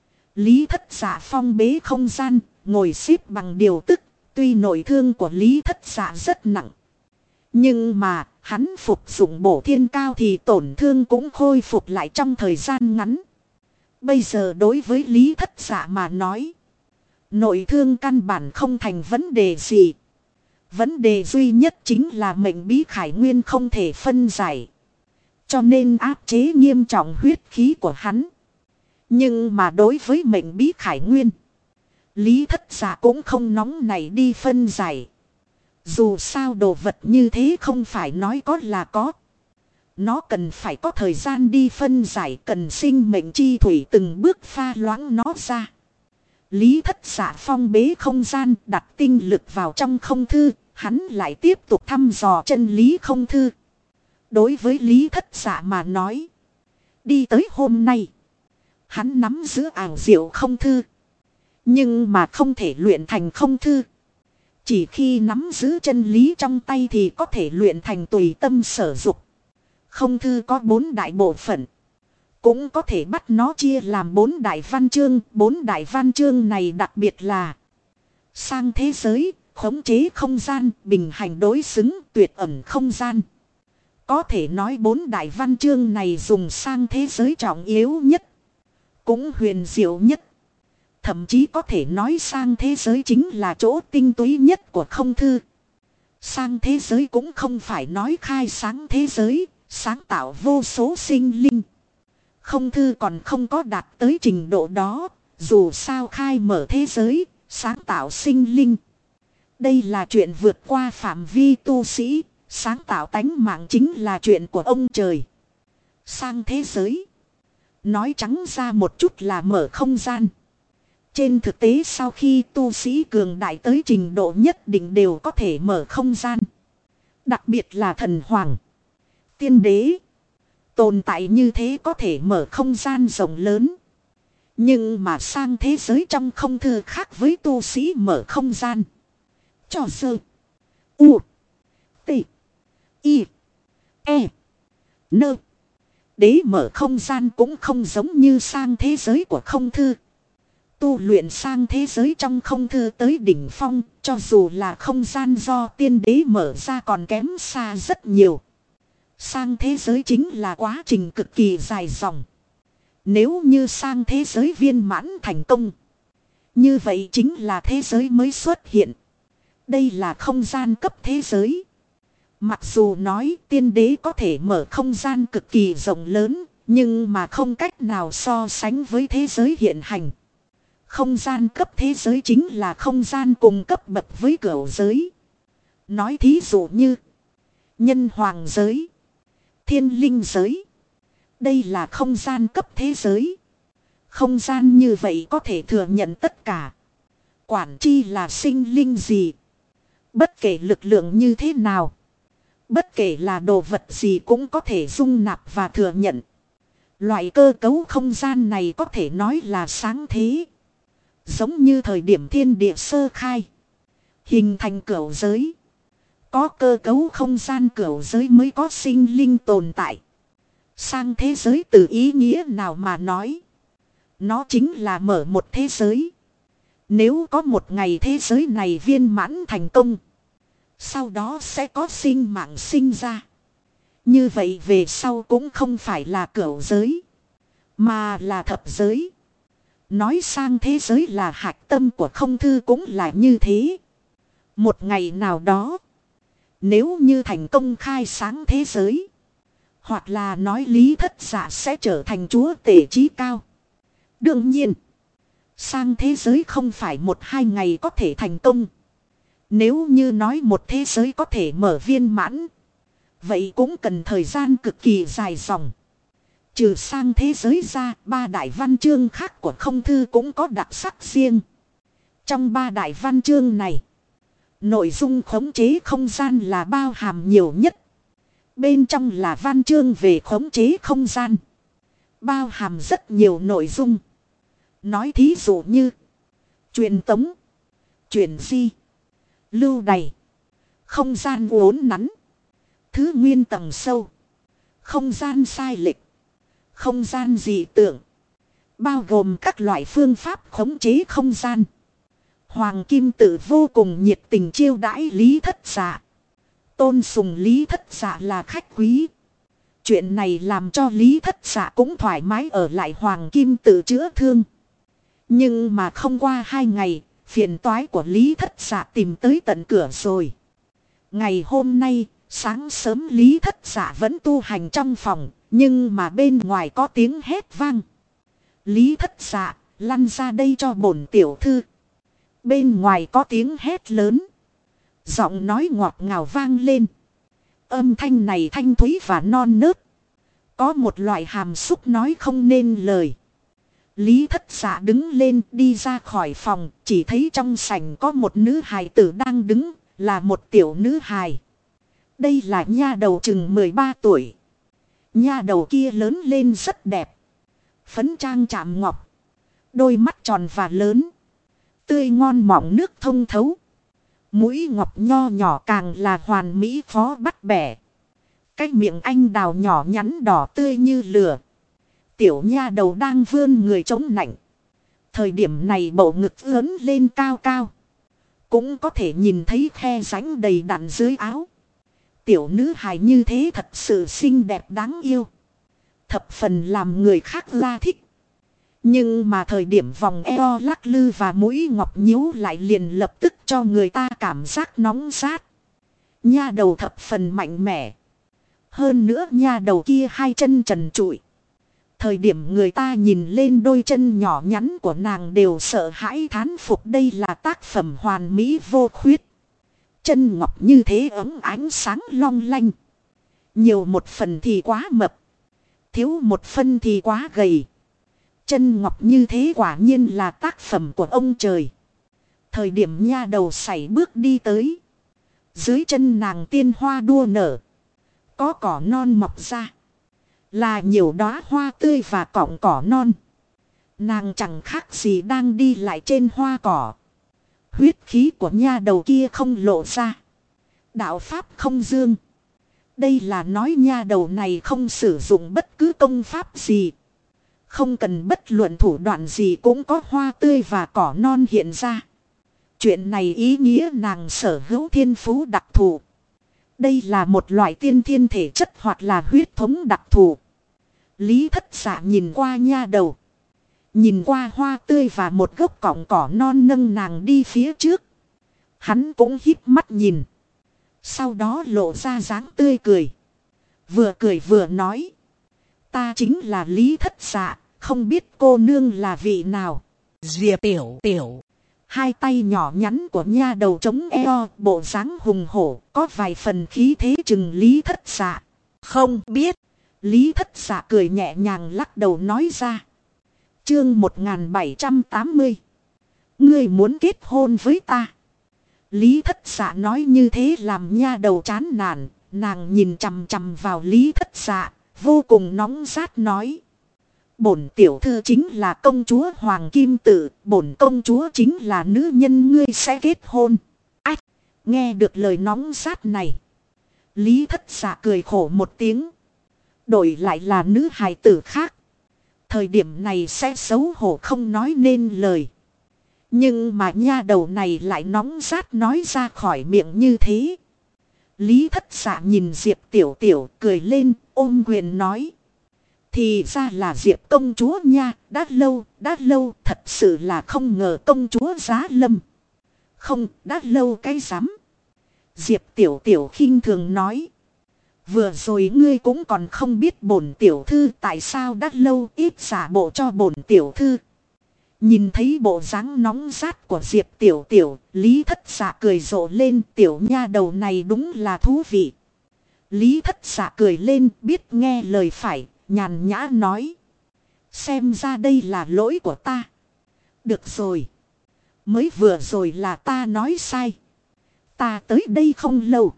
Lý Thất Dạ phong bế không gian, ngồi xếp bằng điều tức. Tuy nội thương của Lý Thất Dạ rất nặng, nhưng mà hắn phục dụng bổ thiên cao thì tổn thương cũng khôi phục lại trong thời gian ngắn. Bây giờ đối với Lý Thất Dạ mà nói, nội thương căn bản không thành vấn đề gì. Vấn đề duy nhất chính là mệnh bí khải nguyên không thể phân giải, cho nên áp chế nghiêm trọng huyết khí của hắn. Nhưng mà đối với mệnh bí khải nguyên, Lý Thất Dạ cũng không nóng nảy đi phân giải. Dù sao đồ vật như thế không phải nói có là có. Nó cần phải có thời gian đi phân giải, cần sinh mệnh chi thủy từng bước pha loãng nó ra. Lý Thất Dạ phong bế không gian, đặt tinh lực vào trong không thư, hắn lại tiếp tục thăm dò chân lý không thư. Đối với Lý Thất Dạ mà nói, đi tới hôm nay, hắn nắm giữ ảo diệu không thư, nhưng mà không thể luyện thành không thư. Chỉ khi nắm giữ chân lý trong tay thì có thể luyện thành tùy tâm sở dục. Không thư có 4 đại bộ phận, cũng có thể bắt nó chia làm 4 đại văn chương. 4 đại văn chương này đặc biệt là sang thế giới, khống chế không gian, bình hành đối xứng, tuyệt ẩn không gian. Có thể nói 4 đại văn chương này dùng sang thế giới trọng yếu nhất, cũng huyền diệu nhất. Thậm chí có thể nói sang thế giới chính là chỗ tinh túy nhất của không thư. Sang thế giới cũng không phải nói khai sáng thế giới, sáng tạo vô số sinh linh. Không thư còn không có đạt tới trình độ đó, dù sao khai mở thế giới, sáng tạo sinh linh. Đây là chuyện vượt qua phạm vi tu sĩ, sáng tạo tánh mạng chính là chuyện của ông trời. Sang thế giới, nói trắng ra một chút là mở không gian. Trên thực tế sau khi tu sĩ cường đại tới trình độ nhất định đều có thể mở không gian. Đặc biệt là thần hoàng, tiên đế, tồn tại như thế có thể mở không gian rộng lớn. Nhưng mà sang thế giới trong không thư khác với tu sĩ mở không gian. Cho sơ U T I E Nơ. Đế mở không gian cũng không giống như sang thế giới của không thư. Tu luyện sang thế giới trong không thư tới đỉnh phong, cho dù là không gian do tiên đế mở ra còn kém xa rất nhiều. Sang thế giới chính là quá trình cực kỳ dài dòng. Nếu như sang thế giới viên mãn thành công, như vậy chính là thế giới mới xuất hiện. Đây là không gian cấp thế giới. Mặc dù nói tiên đế có thể mở không gian cực kỳ rộng lớn, nhưng mà không cách nào so sánh với thế giới hiện hành. Không gian cấp thế giới chính là không gian cùng cấp bậc với cửu giới. Nói thí dụ như nhân hoàng giới, thiên linh giới. Đây là không gian cấp thế giới. Không gian như vậy có thể thừa nhận tất cả. Quản chi là sinh linh gì. Bất kể lực lượng như thế nào. Bất kể là đồ vật gì cũng có thể dung nạp và thừa nhận. Loại cơ cấu không gian này có thể nói là sáng thế. Giống như thời điểm thiên địa sơ khai. Hình thành cửu giới. Có cơ cấu không gian cửu giới mới có sinh linh tồn tại. Sang thế giới từ ý nghĩa nào mà nói. Nó chính là mở một thế giới. Nếu có một ngày thế giới này viên mãn thành công. Sau đó sẽ có sinh mạng sinh ra. Như vậy về sau cũng không phải là cửu giới. Mà là thập giới. Nói sang thế giới là hạch tâm của không thư cũng là như thế. Một ngày nào đó. Nếu như thành công khai sáng thế giới. Hoặc là nói Lý Thất Dạ sẽ trở thành chúa tể trí cao. Đương nhiên. Sang thế giới không phải một hai ngày có thể thành công. Nếu như nói một thế giới có thể mở viên mãn. Vậy cũng cần thời gian cực kỳ dài dòng. Trừ sang thế giới ra, ba đại văn chương khác của không thư cũng có đặc sắc riêng. Trong ba đại văn chương này, nội dung khống chế không gian là bao hàm nhiều nhất. Bên trong là văn chương về khống chế không gian. Bao hàm rất nhiều nội dung. Nói thí dụ như truyền tống, truyền di, lưu đày, không gian uốn nắn, thứ nguyên tầng sâu, không gian sai lệch, không gian dị tượng. Bao gồm các loại phương pháp khống chế không gian. Hoàng Kim Tự vô cùng nhiệt tình chiêu đãi Lý Thất Dạ. Tôn sùng Lý Thất Dạ là khách quý. Chuyện này làm cho Lý Thất Dạ cũng thoải mái ở lại Hoàng Kim Tự chữa thương. Nhưng mà không qua 2 ngày, phiền toái của Lý Thất Dạ tìm tới tận cửa rồi. Ngày hôm nay, sáng sớm Lý Thất Dạ vẫn tu hành trong phòng, nhưng mà bên ngoài có tiếng hét vang. Lý Thất Dạ, lăn ra đây cho bổn tiểu thư. Bên ngoài có tiếng hét lớn. Giọng nói ngọt ngào vang lên. Âm thanh này thanh thúy và non nớt. Có một loại hàm xúc nói không nên lời. Lý Thất Dạ đứng lên đi ra khỏi phòng. Chỉ thấy trong sảnh có một nữ hài tử đang đứng. Là một tiểu nữ hài. Đây là nha đầu chừng 13 tuổi. Nha đầu kia lớn lên rất đẹp. Phấn trang chạm ngọc. Đôi mắt tròn và lớn. Tươi ngon mọng nước thông thấu. Mũi ngọc nho nhỏ càng là hoàn mỹ khó bắt bẻ. Cái miệng anh đào nhỏ nhắn đỏ tươi như lửa. Tiểu nha đầu đang vươn người chống nạnh. Thời điểm này bầu ngực ướn lên cao cao. Cũng có thể nhìn thấy khe rãnh đầy đặn dưới áo. Tiểu nữ hài như thế thật sự xinh đẹp đáng yêu. Thập phần làm người khác la thích. Nhưng mà thời điểm vòng eo lắc lư và mũi ngọc nhíu lại liền lập tức cho người ta cảm giác nóng rát. Nha đầu thập phần mạnh mẽ. Hơn nữa nha đầu kia hai chân trần trụi. Thời điểm người ta nhìn lên đôi chân nhỏ nhắn của nàng đều sợ hãi thán phục đây là tác phẩm hoàn mỹ vô khuyết. Chân ngọc như thế ấm ánh sáng long lanh. Nhiều một phần thì quá mập. Thiếu một phân thì quá gầy. Chân ngọc như thế quả nhiên là tác phẩm của ông trời. Thời điểm nha đầu sải bước đi tới. Dưới chân nàng tiên hoa đua nở. Có cỏ non mọc ra. Là nhiều đóa hoa tươi và cọng cỏ non. Nàng chẳng khác gì đang đi lại trên hoa cỏ. Huyết khí của nha đầu kia không lộ ra. Đạo pháp không dương. Đây là nói nha đầu này không sử dụng bất cứ công pháp gì. Không cần bất luận thủ đoạn gì cũng có hoa tươi và cỏ non hiện ra. Chuyện này ý nghĩa nàng sở hữu thiên phú đặc thù. Đây là một loại tiên thiên thể chất hoặc là huyết thống đặc thù. Lý Thất Dạ nhìn qua nha đầu. Nhìn qua hoa tươi và một gốc cọng cỏ non nâng nàng đi phía trước. Hắn cũng híp mắt nhìn. Sau đó lộ ra dáng tươi cười. Vừa cười vừa nói. Ta chính là Lý Thất Dạ, không biết cô nương là vị nào. Diệp tiểu tiểu. Hai tay nhỏ nhắn của nha đầu chống eo, bộ dáng hùng hổ, có vài phần khí thế chừng Lý Thất Dạ. Không biết. Lý Thất Dạ cười nhẹ nhàng lắc đầu nói ra. Chương 1780. Ngươi muốn kết hôn với ta. Lý Thất Dạ nói như thế làm nha đầu chán nản. Nàng nhìn chằm chằm vào Lý Thất Dạ, vô cùng nóng rát nói. Bổn tiểu thư chính là công chúa Hoàng Kim Tự, bổn công chúa chính là nữ nhân ngươi sẽ kết hôn. Ách, nghe được lời nóng rát này. Lý Thất Dạ cười khổ một tiếng. Đổi lại là nữ hài tử khác. Thời điểm này sẽ xấu hổ không nói nên lời. Nhưng mà nha đầu này lại nóng rát nói ra khỏi miệng như thế. Lý Thất Dạ nhìn Diệp Tiểu Tiểu cười lên ôm quyền nói. Thì ra là Diệp công chúa nha, đã lâu, thật sự là không ngờ công chúa giá lâm. Không, đã lâu cái rắm. Diệp Tiểu Tiểu khinh thường nói. Vừa rồi ngươi cũng còn không biết bổn tiểu thư tại sao đã lâu ít giả bộ cho bổn tiểu thư. Nhìn thấy bộ dáng nóng rát của Diệp Tiểu Tiểu, Lý Thất Dạ cười rộ lên, tiểu nha đầu này đúng là thú vị. Lý Thất Dạ cười lên, biết nghe lời phải, nhàn nhã nói. Xem ra đây là lỗi của ta. Được rồi. Mới vừa rồi là ta nói sai. Ta tới đây không lâu.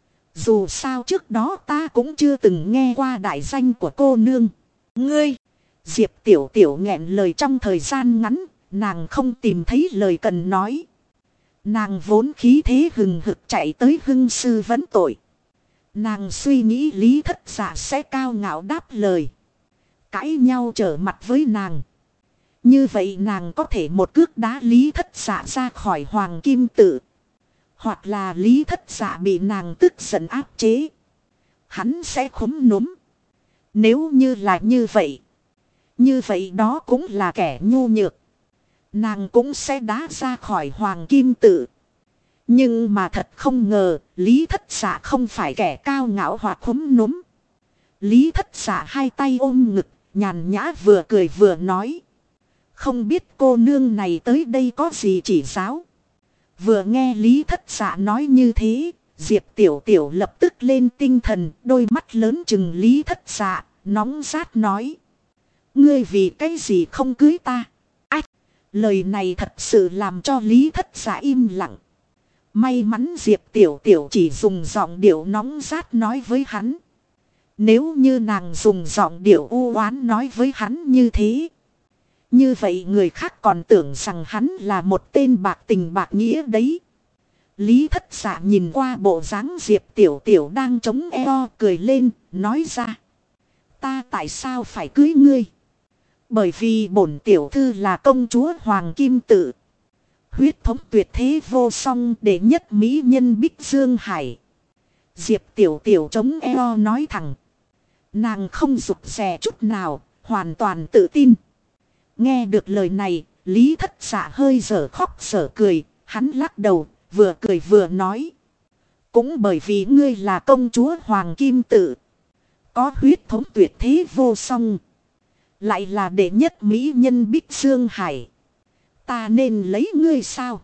Dù sao trước đó ta cũng chưa từng nghe qua đại danh của cô nương. Ngươi. Diệp Tiểu Tiểu nghẹn lời trong thời gian ngắn. Nàng không tìm thấy lời cần nói. Nàng vốn khí thế hừng hực chạy tới hưng sư vấn tội. Nàng suy nghĩ Lý Thất Dạ sẽ cao ngạo đáp lời. Cãi nhau trở mặt với nàng. Như vậy nàng có thể một cước đá Lý Thất Dạ ra khỏi Hoàng Kim Tự. Hoặc là Lý Thất Dạ bị nàng tức giận áp chế. Hắn sẽ khúm núm. Nếu như là như vậy. Như vậy đó cũng là kẻ nhu nhược. Nàng cũng sẽ đá ra khỏi Hoàng Kim Tự. Nhưng mà thật không ngờ, Lý Thất Dạ không phải kẻ cao ngạo hoặc khúm núm. Lý Thất Dạ hai tay ôm ngực, nhàn nhã vừa cười vừa nói. Không biết cô nương này tới đây có gì chỉ giáo. Vừa nghe Lý Thất Dạ nói như thế, Diệp Tiểu Tiểu lập tức lên tinh thần, đôi mắt lớn chừng Lý Thất Dạ, nóng rát nói. Ngươi vì cái gì không cưới ta? Ách, lời này thật sự làm cho Lý Thất Dạ im lặng. May mắn Diệp Tiểu Tiểu chỉ dùng giọng điệu nóng rát nói với hắn. Nếu như nàng dùng giọng điệu u oán nói với hắn như thế. Như vậy người khác còn tưởng rằng hắn là một tên bạc tình bạc nghĩa đấy. Lý Thất Dạ nhìn qua bộ dáng Diệp Tiểu Tiểu đang chống eo cười lên, nói ra. Ta tại sao phải cưới ngươi? Bởi vì bổn tiểu thư là công chúa Hoàng Kim Tự. Huyết thống tuyệt thế vô song đệ nhất mỹ nhân Bích Dương Hải. Diệp Tiểu Tiểu chống eo nói thẳng. Nàng không rụt rè chút nào, hoàn toàn tự tin. Nghe được lời này, Lý Thất Dạ hơi dở khóc dở cười, hắn lắc đầu, vừa cười vừa nói. Cũng bởi vì ngươi là công chúa Hoàng Kim Tự. Có huyết thống tuyệt thế vô song. Lại là đệ nhất mỹ nhân Bích Dương Hải. Ta nên lấy ngươi sao?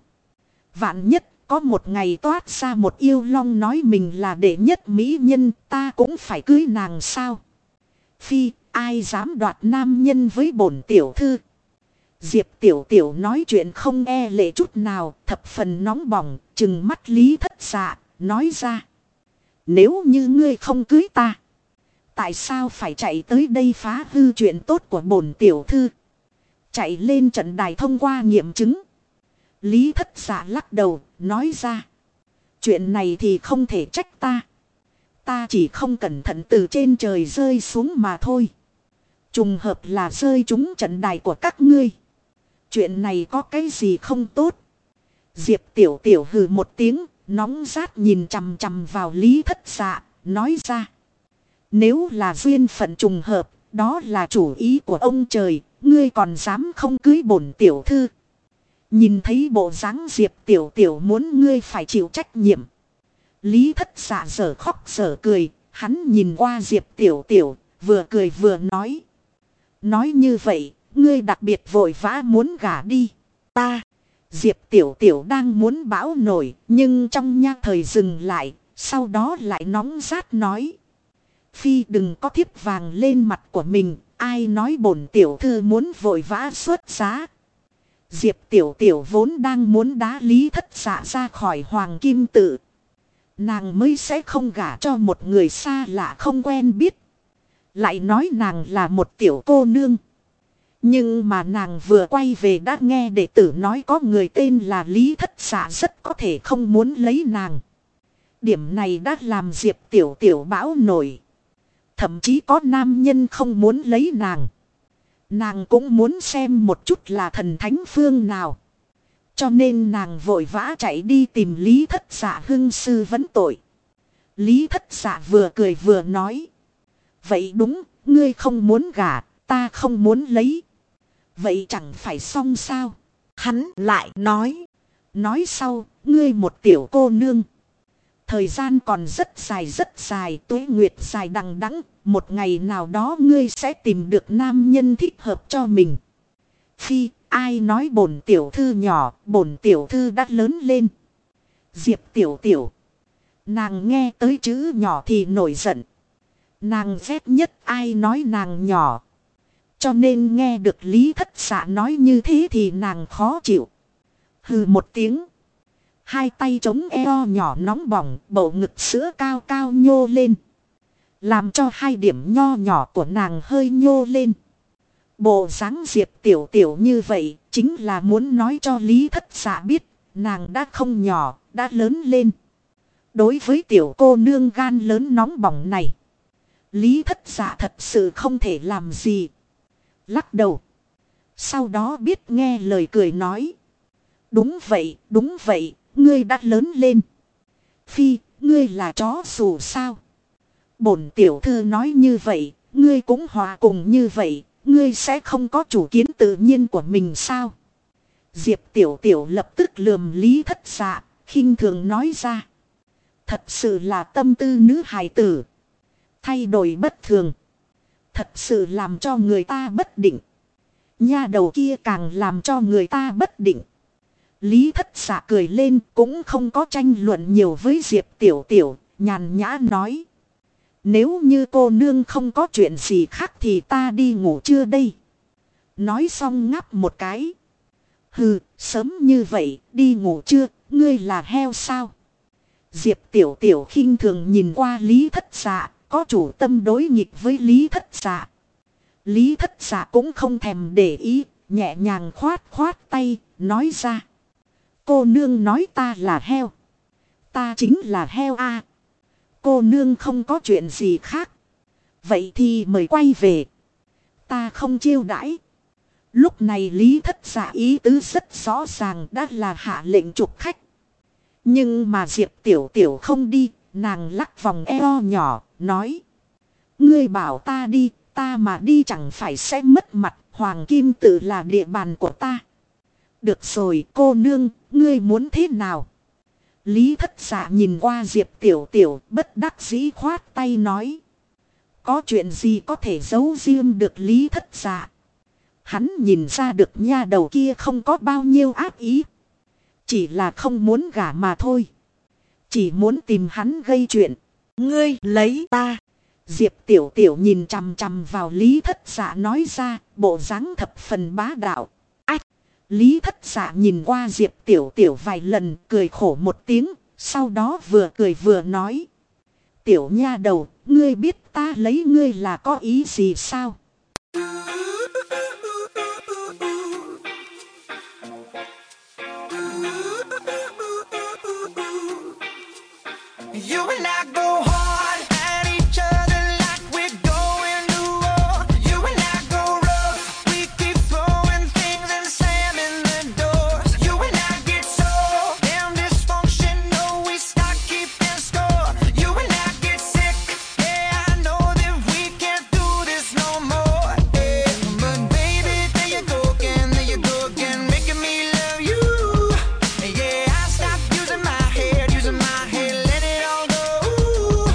Vạn nhất có một ngày toát ra một yêu long nói mình là đệ nhất mỹ nhân, ta cũng phải cưới nàng sao? Phi, ai dám đoạt nam nhân với bổn tiểu thư? Diệp Tiểu Tiểu nói chuyện không e lệ chút nào, thập phần nóng bỏng, trừng mắt Lý Thất Dạ, nói ra. Nếu như ngươi không cưới ta, tại sao phải chạy tới đây phá hư chuyện tốt của bổn tiểu thư? Chạy lên trận đài thông qua nghiệm chứng. Lý Thất Dạ lắc đầu, nói ra. Chuyện này thì không thể trách ta. Ta chỉ không cẩn thận từ trên trời rơi xuống mà thôi. Trùng hợp là rơi trúng trận đài của các ngươi. Chuyện này có cái gì không tốt? Diệp Tiểu Tiểu hừ một tiếng, nóng rát nhìn chằm chằm vào Lý Thất Dạ, nói ra. Nếu là duyên phận trùng hợp, đó là chủ ý của ông trời, ngươi còn dám không cưới bổn tiểu thư. Nhìn thấy bộ dáng Diệp Tiểu Tiểu muốn ngươi phải chịu trách nhiệm. Lý Thất Dạ dở khóc dở cười, hắn nhìn qua Diệp Tiểu Tiểu, vừa cười vừa nói. Nói như vậy, ngươi đặc biệt vội vã muốn gả đi. Ta, Diệp Tiểu Tiểu đang muốn bão nổi, nhưng trong nha thời dừng lại, sau đó lại nóng rát nói. Phi đừng có thiếp vàng lên mặt của mình, ai nói bổn tiểu thư muốn vội vã xuất giá. Diệp Tiểu Tiểu vốn đang muốn đá Lý Thất Dạ ra khỏi Hoàng Kim Tự. Nàng mới sẽ không gả cho một người xa lạ không quen biết. Lại nói nàng là một tiểu cô nương. Nhưng mà nàng vừa quay về đã nghe đệ tử nói có người tên là Lý Thất Dạ rất có thể không muốn lấy nàng. Điểm này đã làm Diệp Tiểu Tiểu bão nổi. Thậm chí có nam nhân không muốn lấy nàng. Nàng cũng muốn xem một chút là thần thánh phương nào. Cho nên nàng vội vã chạy đi tìm Lý Thất Dạ hưng sư vấn tội. Lý Thất Dạ vừa cười vừa nói. Vậy đúng, ngươi không muốn gả, ta không muốn lấy. Vậy chẳng phải xong sao? Hắn lại nói. Nói sau, ngươi một tiểu cô nương. Thời gian còn rất dài, tuế nguyệt dài đằng đẵng. Một ngày nào đó ngươi sẽ tìm được nam nhân thích hợp cho mình. Phi, ai nói bổn tiểu thư nhỏ, bổn tiểu thư đã lớn lên. Diệp Tiểu Tiểu. Nàng nghe tới chữ nhỏ thì nổi giận. Nàng ghét nhất ai nói nàng nhỏ. Cho nên nghe được Lý Thất Dạ nói như thế thì nàng khó chịu. Hừ một tiếng. Hai tay chống eo nhỏ nóng bỏng, bầu ngực sữa cao cao nhô lên. Làm cho hai điểm nho nhỏ của nàng hơi nhô lên. Bộ dáng Diệp Tiểu Tiểu như vậy chính là muốn nói cho Lý Thất Dạ biết nàng đã không nhỏ, đã lớn lên. Đối với tiểu cô nương gan lớn nóng bỏng này, Lý Thất Dạ thật sự không thể làm gì. Lắc đầu. Sau đó biết nghe lời cười nói. Đúng vậy, ngươi đã lớn lên. Phi, ngươi là chó xù sao? Bổn tiểu thư nói như vậy, ngươi cũng hòa cùng như vậy, ngươi sẽ không có chủ kiến tự nhiên của mình sao? Diệp Tiểu Tiểu lập tức lườm Lý Thất Dạ, khinh thường nói ra. Thật sự là tâm tư nữ hài tử. Thay đổi bất thường. Thật sự làm cho người ta bất định. Nha đầu kia càng làm cho người ta bất định. Lý Thất Dạ cười lên cũng không có tranh luận nhiều với Diệp Tiểu Tiểu, nhàn nhã nói. Nếu như cô nương không có chuyện gì khác thì ta đi ngủ trưa đây. Nói xong ngáp một cái. Hừ, sớm như vậy, đi ngủ trưa, ngươi là heo sao? Diệp Tiểu Tiểu khinh thường nhìn qua Lý Thất Dạ, có chủ tâm đối nghịch với Lý Thất Dạ. Lý Thất Dạ cũng không thèm để ý, nhẹ nhàng khoát tay, nói ra. Cô nương nói ta là heo. Ta chính là heo a. Cô nương không có chuyện gì khác. Vậy thì mời quay về. Ta không chiêu đãi. Lúc này Lý Thất Dạ ý tứ rất rõ ràng đã là hạ lệnh trục khách. Nhưng mà Diệp Tiểu Tiểu không đi, nàng lắc vòng eo nhỏ, nói. Ngươi bảo ta đi, ta mà đi chẳng phải sẽ mất mặt, Hoàng Kim Tự là địa bàn của ta. Được rồi cô nương, ngươi muốn thế nào? Lý Thất Dạ nhìn qua Diệp Tiểu Tiểu, bất đắc dĩ khoát tay nói. Có chuyện gì có thể giấu riêng được Lý Thất Dạ? Hắn nhìn ra được nha đầu kia không có bao nhiêu ác ý. Chỉ là không muốn gả mà thôi. Chỉ muốn tìm hắn gây chuyện. Ngươi lấy ta. Diệp Tiểu Tiểu nhìn chằm chằm vào Lý Thất Dạ nói ra, bộ dáng thập phần bá đạo. Ách! Lý Thất Dạ nhìn qua Diệp Tiểu Tiểu vài lần, cười khổ một tiếng, sau đó vừa cười vừa nói. Tiểu nha đầu, ngươi biết ta lấy ngươi là có ý gì sao? You and I go hard at each other like we're going to war. You and I go rough, we keep throwing things and slamming the doors. You and I get so damn dysfunctional, we start keeping score. You and I get sick, yeah, I know that we can't do this no more. Yeah. But baby, there you go again, making me love you. Yeah, I stopped using my head, let it all go.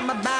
my body.